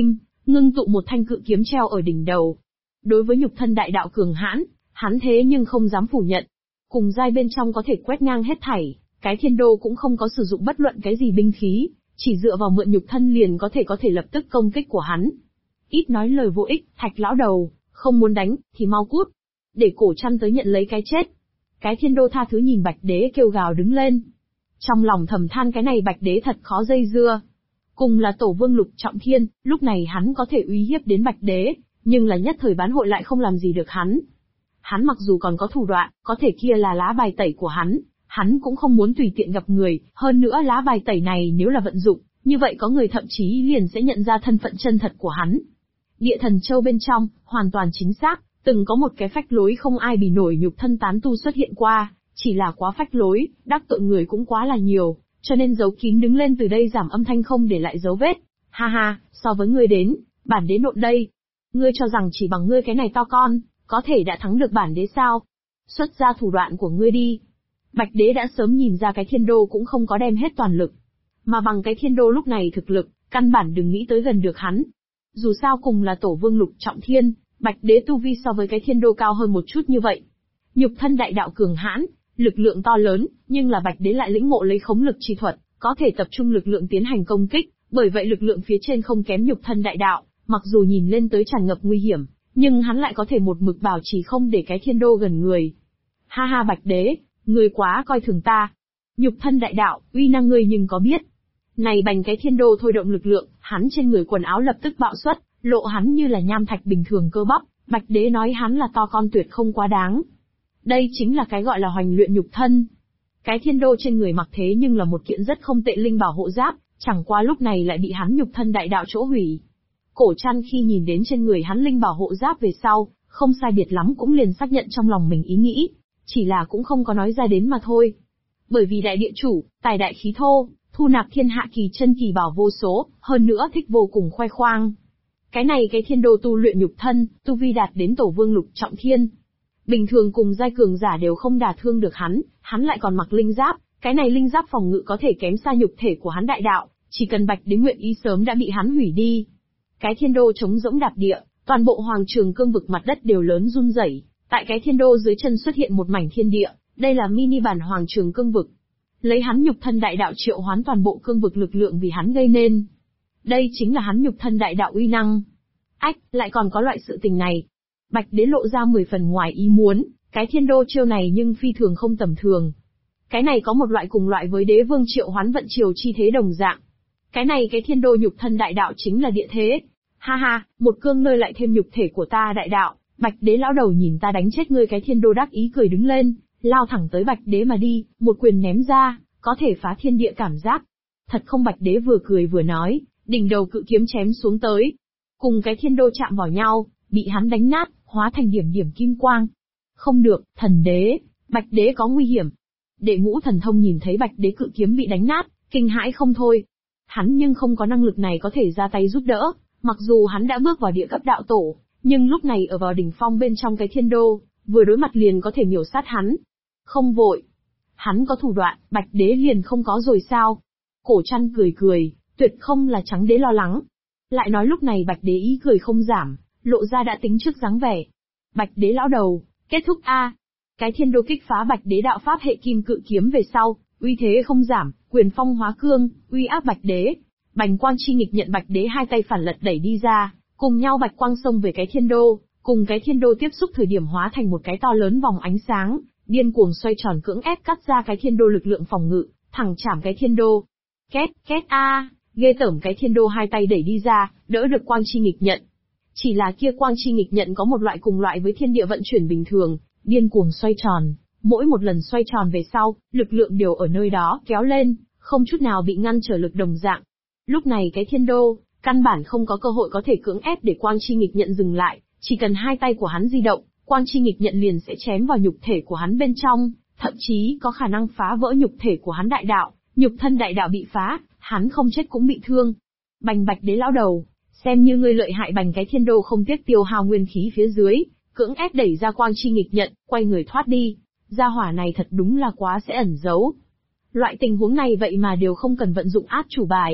ngưng tụ một thanh cự kiếm treo ở đỉnh đầu. Đối với nhục thân đại đạo cường hãn, hắn thế nhưng không dám phủ nhận. Cùng giai bên trong có thể quét ngang hết thảy, cái thiên đô cũng không có sử dụng bất luận cái gì binh khí, chỉ dựa vào mượn nhục thân liền có thể lập tức công kích của hắn. Ít nói lời vô ích, Thạch lão đầu, không muốn đánh, thì mau cút. Để Cổ Trăn tới nhận lấy cái chết. Cái thiên đô tha thứ nhìn Bạch Đế kêu gào đứng lên. Trong lòng thầm than cái này Bạch Đế thật khó dây dưa. Cùng là tổ vương Lục Trọng Thiên, lúc này hắn có thể uy hiếp đến Bạch Đế, nhưng là nhất thời bán hội lại không làm gì được hắn. Hắn mặc dù còn có thủ đoạn, có thể kia là lá bài tẩy của hắn cũng không muốn tùy tiện gặp người, hơn nữa lá bài tẩy này nếu là vận dụng, như vậy có người thậm chí liền sẽ nhận ra thân phận chân thật của hắn. Địa Thần Châu bên trong, hoàn toàn chính xác, từng có một cái phách lối không ai bì nổi nhục thân tán tu xuất hiện qua, chỉ là quá phách lối, đắc tội người cũng quá là nhiều, cho nên giấu kín đứng lên từ đây giảm âm thanh không để lại dấu vết. Ha ha, so với ngươi đến, bản đế nộn đây. Ngươi cho rằng chỉ bằng ngươi cái này to con, có thể đã thắng được bản đế sao? Xuất ra thủ đoạn của ngươi đi. Bạch Đế đã sớm nhìn ra cái thiên đô cũng không có đem hết toàn lực. Mà bằng cái thiên đô lúc này thực lực, căn bản đừng nghĩ tới gần được hắn. Dù sao cùng là tổ vương Lục Trọng Thiên, Bạch Đế tu vi so với cái thiên đô cao hơn một chút như vậy. Nhục thân đại đạo cường hãn, lực lượng to lớn, nhưng là Bạch Đế lại lĩnh ngộ lấy khống lực chi thuật, có thể tập trung lực lượng tiến hành công kích, bởi vậy lực lượng phía trên không kém nhục thân đại đạo, mặc dù nhìn lên tới tràn ngập nguy hiểm, nhưng hắn lại có thể một mực bảo trì không để cái thiên đô gần người. Ha ha Bạch Đế, ngươi quá coi thường ta. Nhục thân đại đạo, uy năng ngươi nhưng có biết. Này bành cái thiên đô thôi động lực lượng, hắn trên người quần áo lập tức bạo xuất, lộ hắn như là nham thạch bình thường cơ bắp, Bạch Đế nói hắn là to con tuyệt không quá đáng. Đây chính là cái gọi là hoành luyện nhục thân. Cái thiên đô trên người mặc thế nhưng là một kiện rất không tệ linh bảo hộ giáp, chẳng qua lúc này lại bị hắn nhục thân đại đạo chỗ hủy. Cổ Trăn khi nhìn đến trên người hắn linh bảo hộ giáp về sau, không sai biệt lắm cũng liền xác nhận trong lòng mình ý nghĩ, chỉ là cũng không có nói ra đến mà thôi. Bởi vì đại địa chủ, tài đại khí thô, thu nạp thiên hạ kỳ chân kỳ bảo vô số, hơn nữa thích vô cùng khoe khoang. Cái này cái thiên đô tu luyện nhục thân, tu vi đạt đến tổ vương Lục Trọng Thiên. Bình thường cùng giai cường giả đều không đả thương được hắn lại còn mặc linh giáp, cái này linh giáp phòng ngự có thể kém xa nhục thể của hắn đại đạo, chỉ cần Bạch Đế nguyện ý sớm đã bị hắn hủy đi. Cái thiên đô trống rỗng đạp địa, toàn bộ hoàng trường cương vực mặt đất đều lớn run rẩy, tại cái thiên đô dưới chân xuất hiện một mảnh thiên địa, đây là mini bản hoàng trường cương vực. Lấy hắn nhục thân đại đạo triệu hoán toàn bộ cương vực lực lượng vì hắn gây nên. Đây chính là hắn nhục thân đại đạo uy năng. Ách, lại còn có loại sự tình này. Bạch Đế lộ ra 10 phần ngoài ý muốn, cái thiên đô chiêu này nhưng phi thường không tầm thường. Cái này có một loại cùng loại với đế vương triệu hoán vận triều chi thế đồng dạng. Cái này cái thiên đô nhục thân đại đạo chính là địa thế. Ha ha, một cương nơi lại thêm nhục thể của ta đại đạo, Bạch Đế lão đầu nhìn ta đánh chết ngươi. Cái thiên đô đắc ý cười đứng lên, lao thẳng tới Bạch Đế mà đi, một quyền ném ra, có thể phá thiên địa cảm giác. Thật không? Bạch Đế vừa cười vừa nói, đỉnh đầu cự kiếm chém xuống tới. Cùng cái thiên đô chạm vào nhau, bị hắn đánh nát, hóa thành điểm điểm kim quang. Không được, thần đế, Bạch Đế có nguy hiểm. Đệ Ngũ Thần Thông nhìn thấy Bạch Đế cự kiếm bị đánh nát, kinh hãi không thôi. Hắn nhưng không có năng lực này có thể ra tay giúp đỡ, mặc dù hắn đã bước vào địa cấp đạo tổ, nhưng lúc này ở vào đỉnh phong bên trong cái thiên đô, vừa đối mặt liền có thể miểu sát hắn. Không vội. Hắn có thủ đoạn, Bạch Đế liền không có rồi sao? Cổ Trăn cười cười, tuyệt không là Trắng Đế lo lắng. Lại nói lúc này Bạch Đế ý cười không giảm, lộ ra đã tính trước dáng vẻ. Bạch Đế lão đầu, kết thúc a. Cái thiên đô kích phá Bạch Đế đạo pháp hệ kim cự kiếm về sau, uy thế không giảm, quyền phong hóa cương, uy áp Bạch Đế. Bành quang chi nghịch nhận Bạch Đế hai tay phản lật đẩy đi ra, cùng nhau bạch quang xông về cái thiên đô, cùng cái thiên đô tiếp xúc thời điểm hóa thành một cái to lớn vòng ánh sáng, điên cuồng xoay tròn cưỡng ép cắt ra cái thiên đô lực lượng phòng ngự, thẳng chạm cái thiên đô. Két, két a, ghê tởm. Cái thiên đô hai tay đẩy đi ra, đỡ được quang chi nghịch nhận. Chỉ là kia quang chi nghịch nhận có một loại cùng loại với thiên địa vận chuyển bình thường, điên cuồng xoay tròn, mỗi một lần xoay tròn về sau, lực lượng đều ở nơi đó kéo lên, không chút nào bị ngăn trở lực đồng dạng. Lúc này cái thiên đô, căn bản không có cơ hội có thể cưỡng ép để quang chi nghịch nhận dừng lại, chỉ cần hai tay của hắn di động, quang chi nghịch nhận liền sẽ chém vào nhục thể của hắn bên trong, thậm chí có khả năng phá vỡ nhục thể của hắn đại đạo, nhục thân đại đạo bị phá, hắn không chết cũng bị thương. Bành Bạch Đế lão đầu, xem như ngươi lợi hại. Bành cái thiên đô không tiếc tiêu hao nguyên khí phía dưới, cưỡng ép đẩy ra quang chi nghịch nhận, quay người thoát đi. Gia hỏa này thật đúng là quá sẽ ẩn giấu. Loại tình huống này vậy mà đều không cần vận dụng át chủ bài,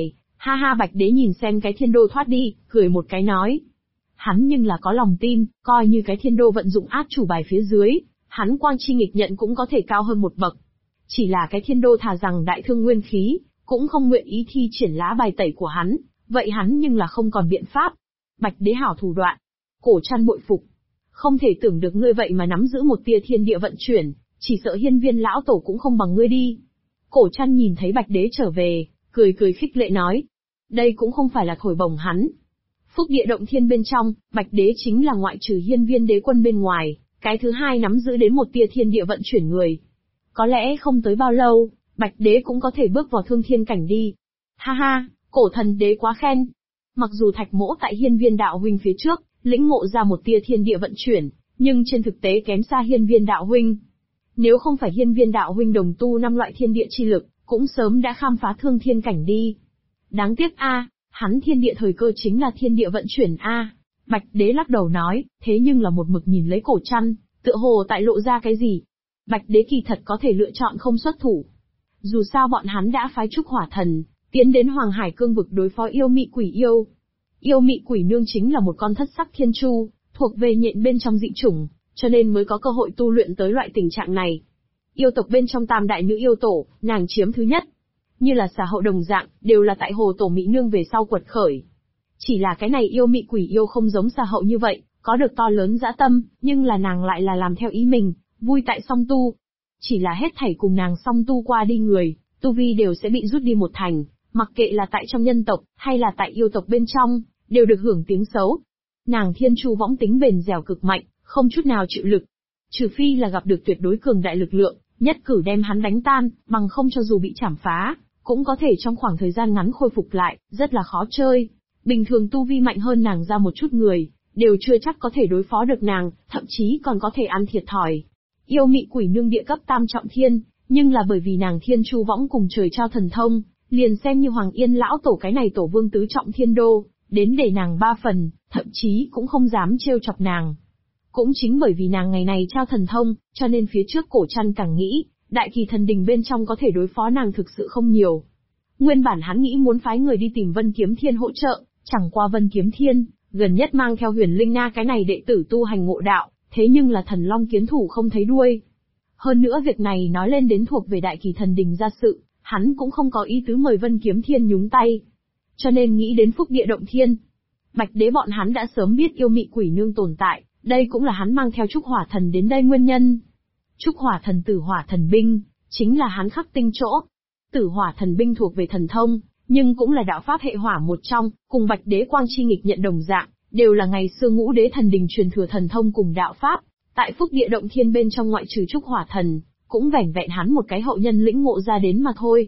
Ha ha, Bạch Đế nhìn xem cái thiên đô thoát đi, cười một cái nói. Hắn nhưng là có lòng tin, coi như cái thiên đô vận dụng át chủ bài phía dưới, hắn quang chi nghịch nhận cũng có thể cao hơn một bậc. Chỉ là cái thiên đô thà rằng đại thương nguyên khí, cũng không nguyện ý thi triển lá bài tẩy của hắn, vậy hắn nhưng là không còn biện pháp. Bạch Đế hảo thủ đoạn. Cổ Trăn bội phục. Không thể tưởng được ngươi vậy mà nắm giữ một tia thiên địa vận chuyển, chỉ sợ Hiên Viên lão tổ cũng không bằng ngươi đi. Cổ Trăn nhìn thấy Bạch Đế trở về, cười cười khích lệ nói. Đây cũng không phải là thổi bổng hắn. Phúc địa động thiên bên trong, Bạch Đế chính là ngoại trừ Hiên Viên đế quân bên ngoài, cái thứ hai nắm giữ đến một tia thiên địa vận chuyển người. Có lẽ không tới bao lâu, Bạch Đế cũng có thể bước vào thương thiên cảnh đi. Ha ha, Cổ Thần Đế quá khen. Mặc dù Thạch Mỗ tại Hiên Viên đạo huynh phía trước, lĩnh ngộ ra một tia thiên địa vận chuyển, nhưng trên thực tế kém xa Hiên Viên đạo huynh. Nếu không phải Hiên Viên đạo huynh đồng tu 5 loại thiên địa chi lực, cũng sớm đã khám phá thương thiên cảnh đi. Đáng tiếc a, hắn thiên địa thời cơ chính là thiên địa vận chuyển a. Bạch Đế lắc đầu nói, thế nhưng là một mực nhìn lấy Cổ Trăn, tựa hồ tại lộ ra cái gì. Bạch Đế kỳ thật có thể lựa chọn không xuất thủ. Dù sao bọn hắn đã phái Trúc Hỏa Thần, tiến đến Hoàng Hải Cương vực đối phó yêu mị quỷ yêu. Yêu mị quỷ nương chính là một con thất sắc thiên chu, thuộc về nhện bên trong dị chủng, cho nên mới có cơ hội tu luyện tới loại tình trạng này. Yêu tộc bên trong tam đại nữ yêu tổ, nàng chiếm thứ nhất. Như là Xà Hậu đồng dạng, đều là tại hồ tổ mỹ nương về sau quật khởi. Chỉ là cái này yêu mị quỷ yêu không giống Xà Hậu như vậy, có được to lớn dã tâm, nhưng là nàng lại là làm theo ý mình, vui tại song tu. Chỉ là hết thảy cùng nàng song tu qua đi người, tu vi đều sẽ bị rút đi một thành, mặc kệ là tại trong nhân tộc, hay là tại yêu tộc bên trong, đều được hưởng tiếng xấu. Nàng thiên chu võng tính bền dẻo cực mạnh, không chút nào chịu lực. Trừ phi là gặp được tuyệt đối cường đại lực lượng, nhất cử đem hắn đánh tan, bằng không cho dù bị chảm phá, cũng có thể trong khoảng thời gian ngắn khôi phục lại, rất là khó chơi. Bình thường tu vi mạnh hơn nàng ra một chút người, đều chưa chắc có thể đối phó được nàng, thậm chí còn có thể ăn thiệt thòi. Yêu mị quỷ nương địa cấp tam trọng thiên, nhưng là bởi vì nàng thiên chu võng cùng trời trao thần thông, liền xem như Hoàng Yên lão tổ cái này tổ vương tứ trọng thiên đô, đến để nàng 3 phần, thậm chí cũng không dám trêu chọc nàng. Cũng chính bởi vì nàng ngày này trao thần thông, cho nên phía trước Cổ Trăn càng nghĩ, đại kỳ thần đình bên trong có thể đối phó nàng thực sự không nhiều. Nguyên bản hắn nghĩ muốn phái người đi tìm Vân Kiếm Thiên hỗ trợ, chẳng qua Vân Kiếm Thiên, gần nhất mang theo Huyền Linh Na cái này đệ tử tu hành ngộ đạo, thế nhưng là thần long kiến thủ không thấy đuôi. Hơn nữa việc này nói lên đến thuộc về đại kỳ thần đình gia sự, hắn cũng không có ý tứ mời Vân Kiếm Thiên nhúng tay. Cho nên nghĩ đến Phúc Địa Động Thiên. Bạch Đế bọn hắn đã sớm biết yêu mị quỷ nương tồn tại, đây cũng là hắn mang theo Trúc Hỏa Thần đến đây nguyên nhân. Trúc Hỏa Thần Tử Hỏa Thần Binh, chính là hắn khắc tinh chỗ. Tử Hỏa Thần Binh thuộc về thần thông, nhưng cũng là đạo pháp hệ hỏa một trong, cùng Bạch Đế Quang Chi nghịch nhận đồng dạng, đều là ngày xưa Ngũ Đế thần đình truyền thừa thần thông cùng đạo pháp. Tại Phúc Địa Động Thiên bên trong ngoại trừ Trúc Hỏa Thần, cũng vẻn vẹn hắn một cái hậu nhân lĩnh ngộ ra đến mà thôi.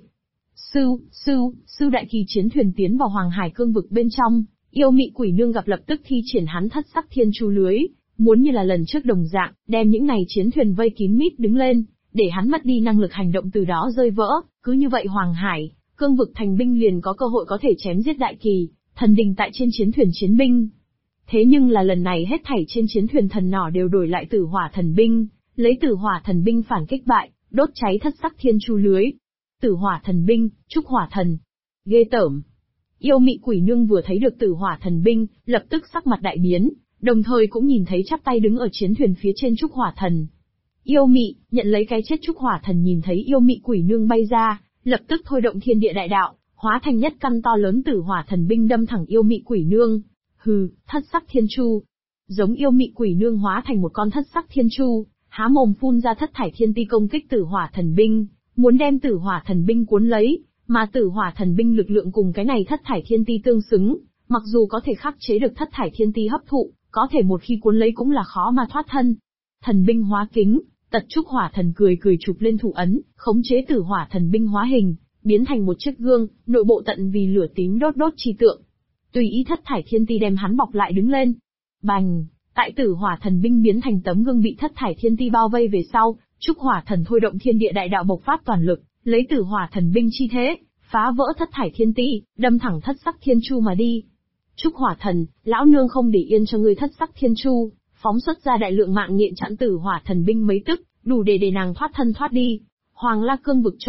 Sư đại kỳ chiến thuyền tiến vào Hoàng Hải Cương vực bên trong, yêu mị quỷ nương gặp lập tức thi triển hắn thất sắc thiên chu lưới, muốn như là lần trước đồng dạng, đem những này chiến thuyền vây kín mít đứng lên, để hắn mất đi năng lực hành động từ đó rơi vỡ, cứ như vậy Hoàng Hải Cương vực thành binh liền có cơ hội có thể chém giết đại kỳ thần đình tại trên chiến thuyền chiến binh. Thế nhưng là lần này hết thảy trên chiến thuyền thần nỏ đều đổi lại Tử Hỏa Thần Binh, lấy Tử Hỏa Thần Binh phản kích bại, đốt cháy thất sắc thiên chu lưới. Tử Hỏa Thần Binh, Trúc Hỏa Thần. Ghê tởm. Yêu mị quỷ nương vừa thấy được Tử Hỏa Thần Binh, lập tức sắc mặt đại biến, đồng thời cũng nhìn thấy chắp tay đứng ở chiến thuyền phía trên Trúc Hỏa Thần. Yêu mị, nhận lấy cái chết Trúc Hỏa Thần nhìn thấy yêu mị quỷ nương bay ra, lập tức thôi động thiên địa đại đạo, hóa thành nhất căn to lớn Tử Hỏa Thần Binh đâm thẳng yêu mị quỷ nương. Hừ, thất sắc thiên chu. Giống yêu mị quỷ nương hóa thành một con thất sắc thiên chu, há mồm phun ra thất thải thiên ti công kích Tử Hỏa Thần Binh, muốn đem Tử Hỏa Thần Binh cuốn lấy, mà Tử Hỏa Thần Binh lực lượng cùng cái này thất thải thiên ti tương xứng, mặc dù có thể khắc chế được thất thải thiên ti hấp thụ, có thể một khi cuốn lấy cũng là khó mà thoát thân. Thần binh hóa kính, Tật Trúc Hỏa Thần cười cười chụp lên thủ ấn, khống chế Tử Hỏa Thần Binh hóa hình, biến thành một chiếc gương, nội bộ tận vì lửa tím đốt đốt chi tượng. Tùy ý thất thải thiên ti đem hắn bọc lại đứng lên. Bành, tại Tử Hỏa Thần Binh biến thành tấm gương bị thất thải thiên ti bao vây về sau, Trúc Hỏa Thần thôi động thiên địa đại đạo bộc phát toàn lực, lấy Tử Hỏa Thần Binh chi thế, phá vỡ thất thải thiên ti, đâm thẳng thất sắc thiên chu mà đi. Trúc Hỏa Thần, lão nương không để yên cho ngươi thất sắc thiên chu, phóng xuất ra đại lượng mạng nhện chặn Tử Hỏa Thần Binh mấy tức, đủ để nàng thoát thân thoát đi. Hoàng La Cương vực chỗ,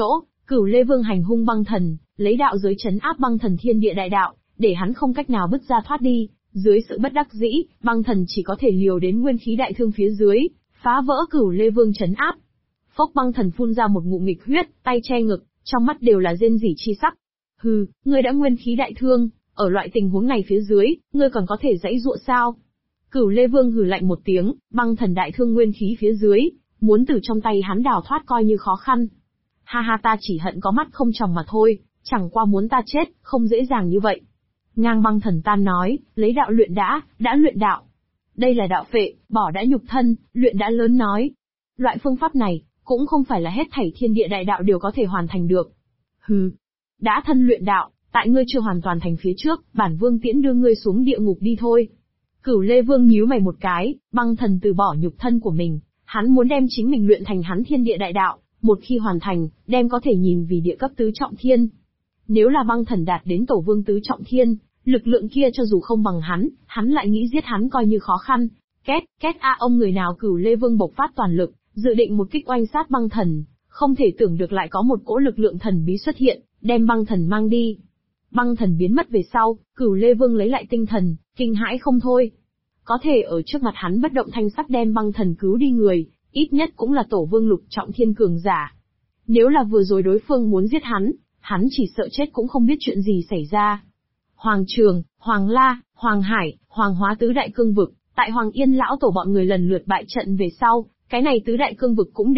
Cửu Lê Vương hành hung băng thần, lấy đạo giới trấn áp băng thần thiên địa đại đạo, để hắn không cách nào bứt ra thoát đi. Dưới sự bất đắc dĩ, băng thần chỉ có thể liều đến nguyên khí đại thương phía dưới, phá vỡ Cửu Lê Vương trấn áp. Phốc, băng thần phun ra một ngụm nghịch huyết, tay che ngực, trong mắt đều là rên rỉ chi sắc. Hừ, ngươi đã nguyên khí đại thương, ở loại tình huống này phía dưới, ngươi còn có thể giãy giụa sao? Cửu Lê Vương hừ lạnh một tiếng, băng thần đại thương nguyên khí phía dưới, muốn từ trong tay hắn đào thoát coi như khó khăn. Ha ha, ta chỉ hận có mắt không tròng mà thôi, chẳng qua muốn ta chết, không dễ dàng như vậy. Ngang băng thần tan nói, lấy đạo luyện đã luyện đạo. Đây là đạo phệ, bỏ đã nhục thân, luyện đã lớn nói. Loại phương pháp này, cũng không phải là hết thảy thiên địa đại đạo đều có thể hoàn thành được. Hừ, đã thân luyện đạo, tại ngươi chưa hoàn toàn thành phía trước, bản vương tiễn đưa ngươi xuống địa ngục đi thôi. Cửu Lê Vương nhíu mày một cái, băng thần từ bỏ nhục thân của mình, hắn muốn đem chính mình luyện thành hắn thiên địa đại đạo, một khi hoàn thành, đem có thể nhìn vì địa cấp tứ trọng thiên. Nếu là băng thần đạt đến tổ vương tứ trọng thiên, lực lượng kia cho dù không bằng hắn lại nghĩ giết hắn coi như khó khăn. Két ông người nào. Cửu Lê Vương bộc phát toàn lực, dự định một kích oanh sát băng thần, không thể tưởng được lại có một cỗ lực lượng thần bí xuất hiện, đem băng thần mang đi. Băng thần biến mất về sau, Cửu Lê Vương lấy lại tinh thần, kinh hãi không thôi. Có thể ở trước mặt hắn bất động thanh sắc đem băng thần cứu đi người, ít nhất cũng là tổ vương lục trọng thiên cường giả. Nếu là vừa rồi đối phương muốn giết hắn chỉ sợ chết cũng không biết chuyện gì xảy ra. Hoàng Trường, Hoàng La, Hoàng Hải, Hoàng Hóa tứ đại cương vực, tại Hoàng Yên lão tổ bọn người lần lượt bại trận về sau, cái này tứ đại cương vực cũng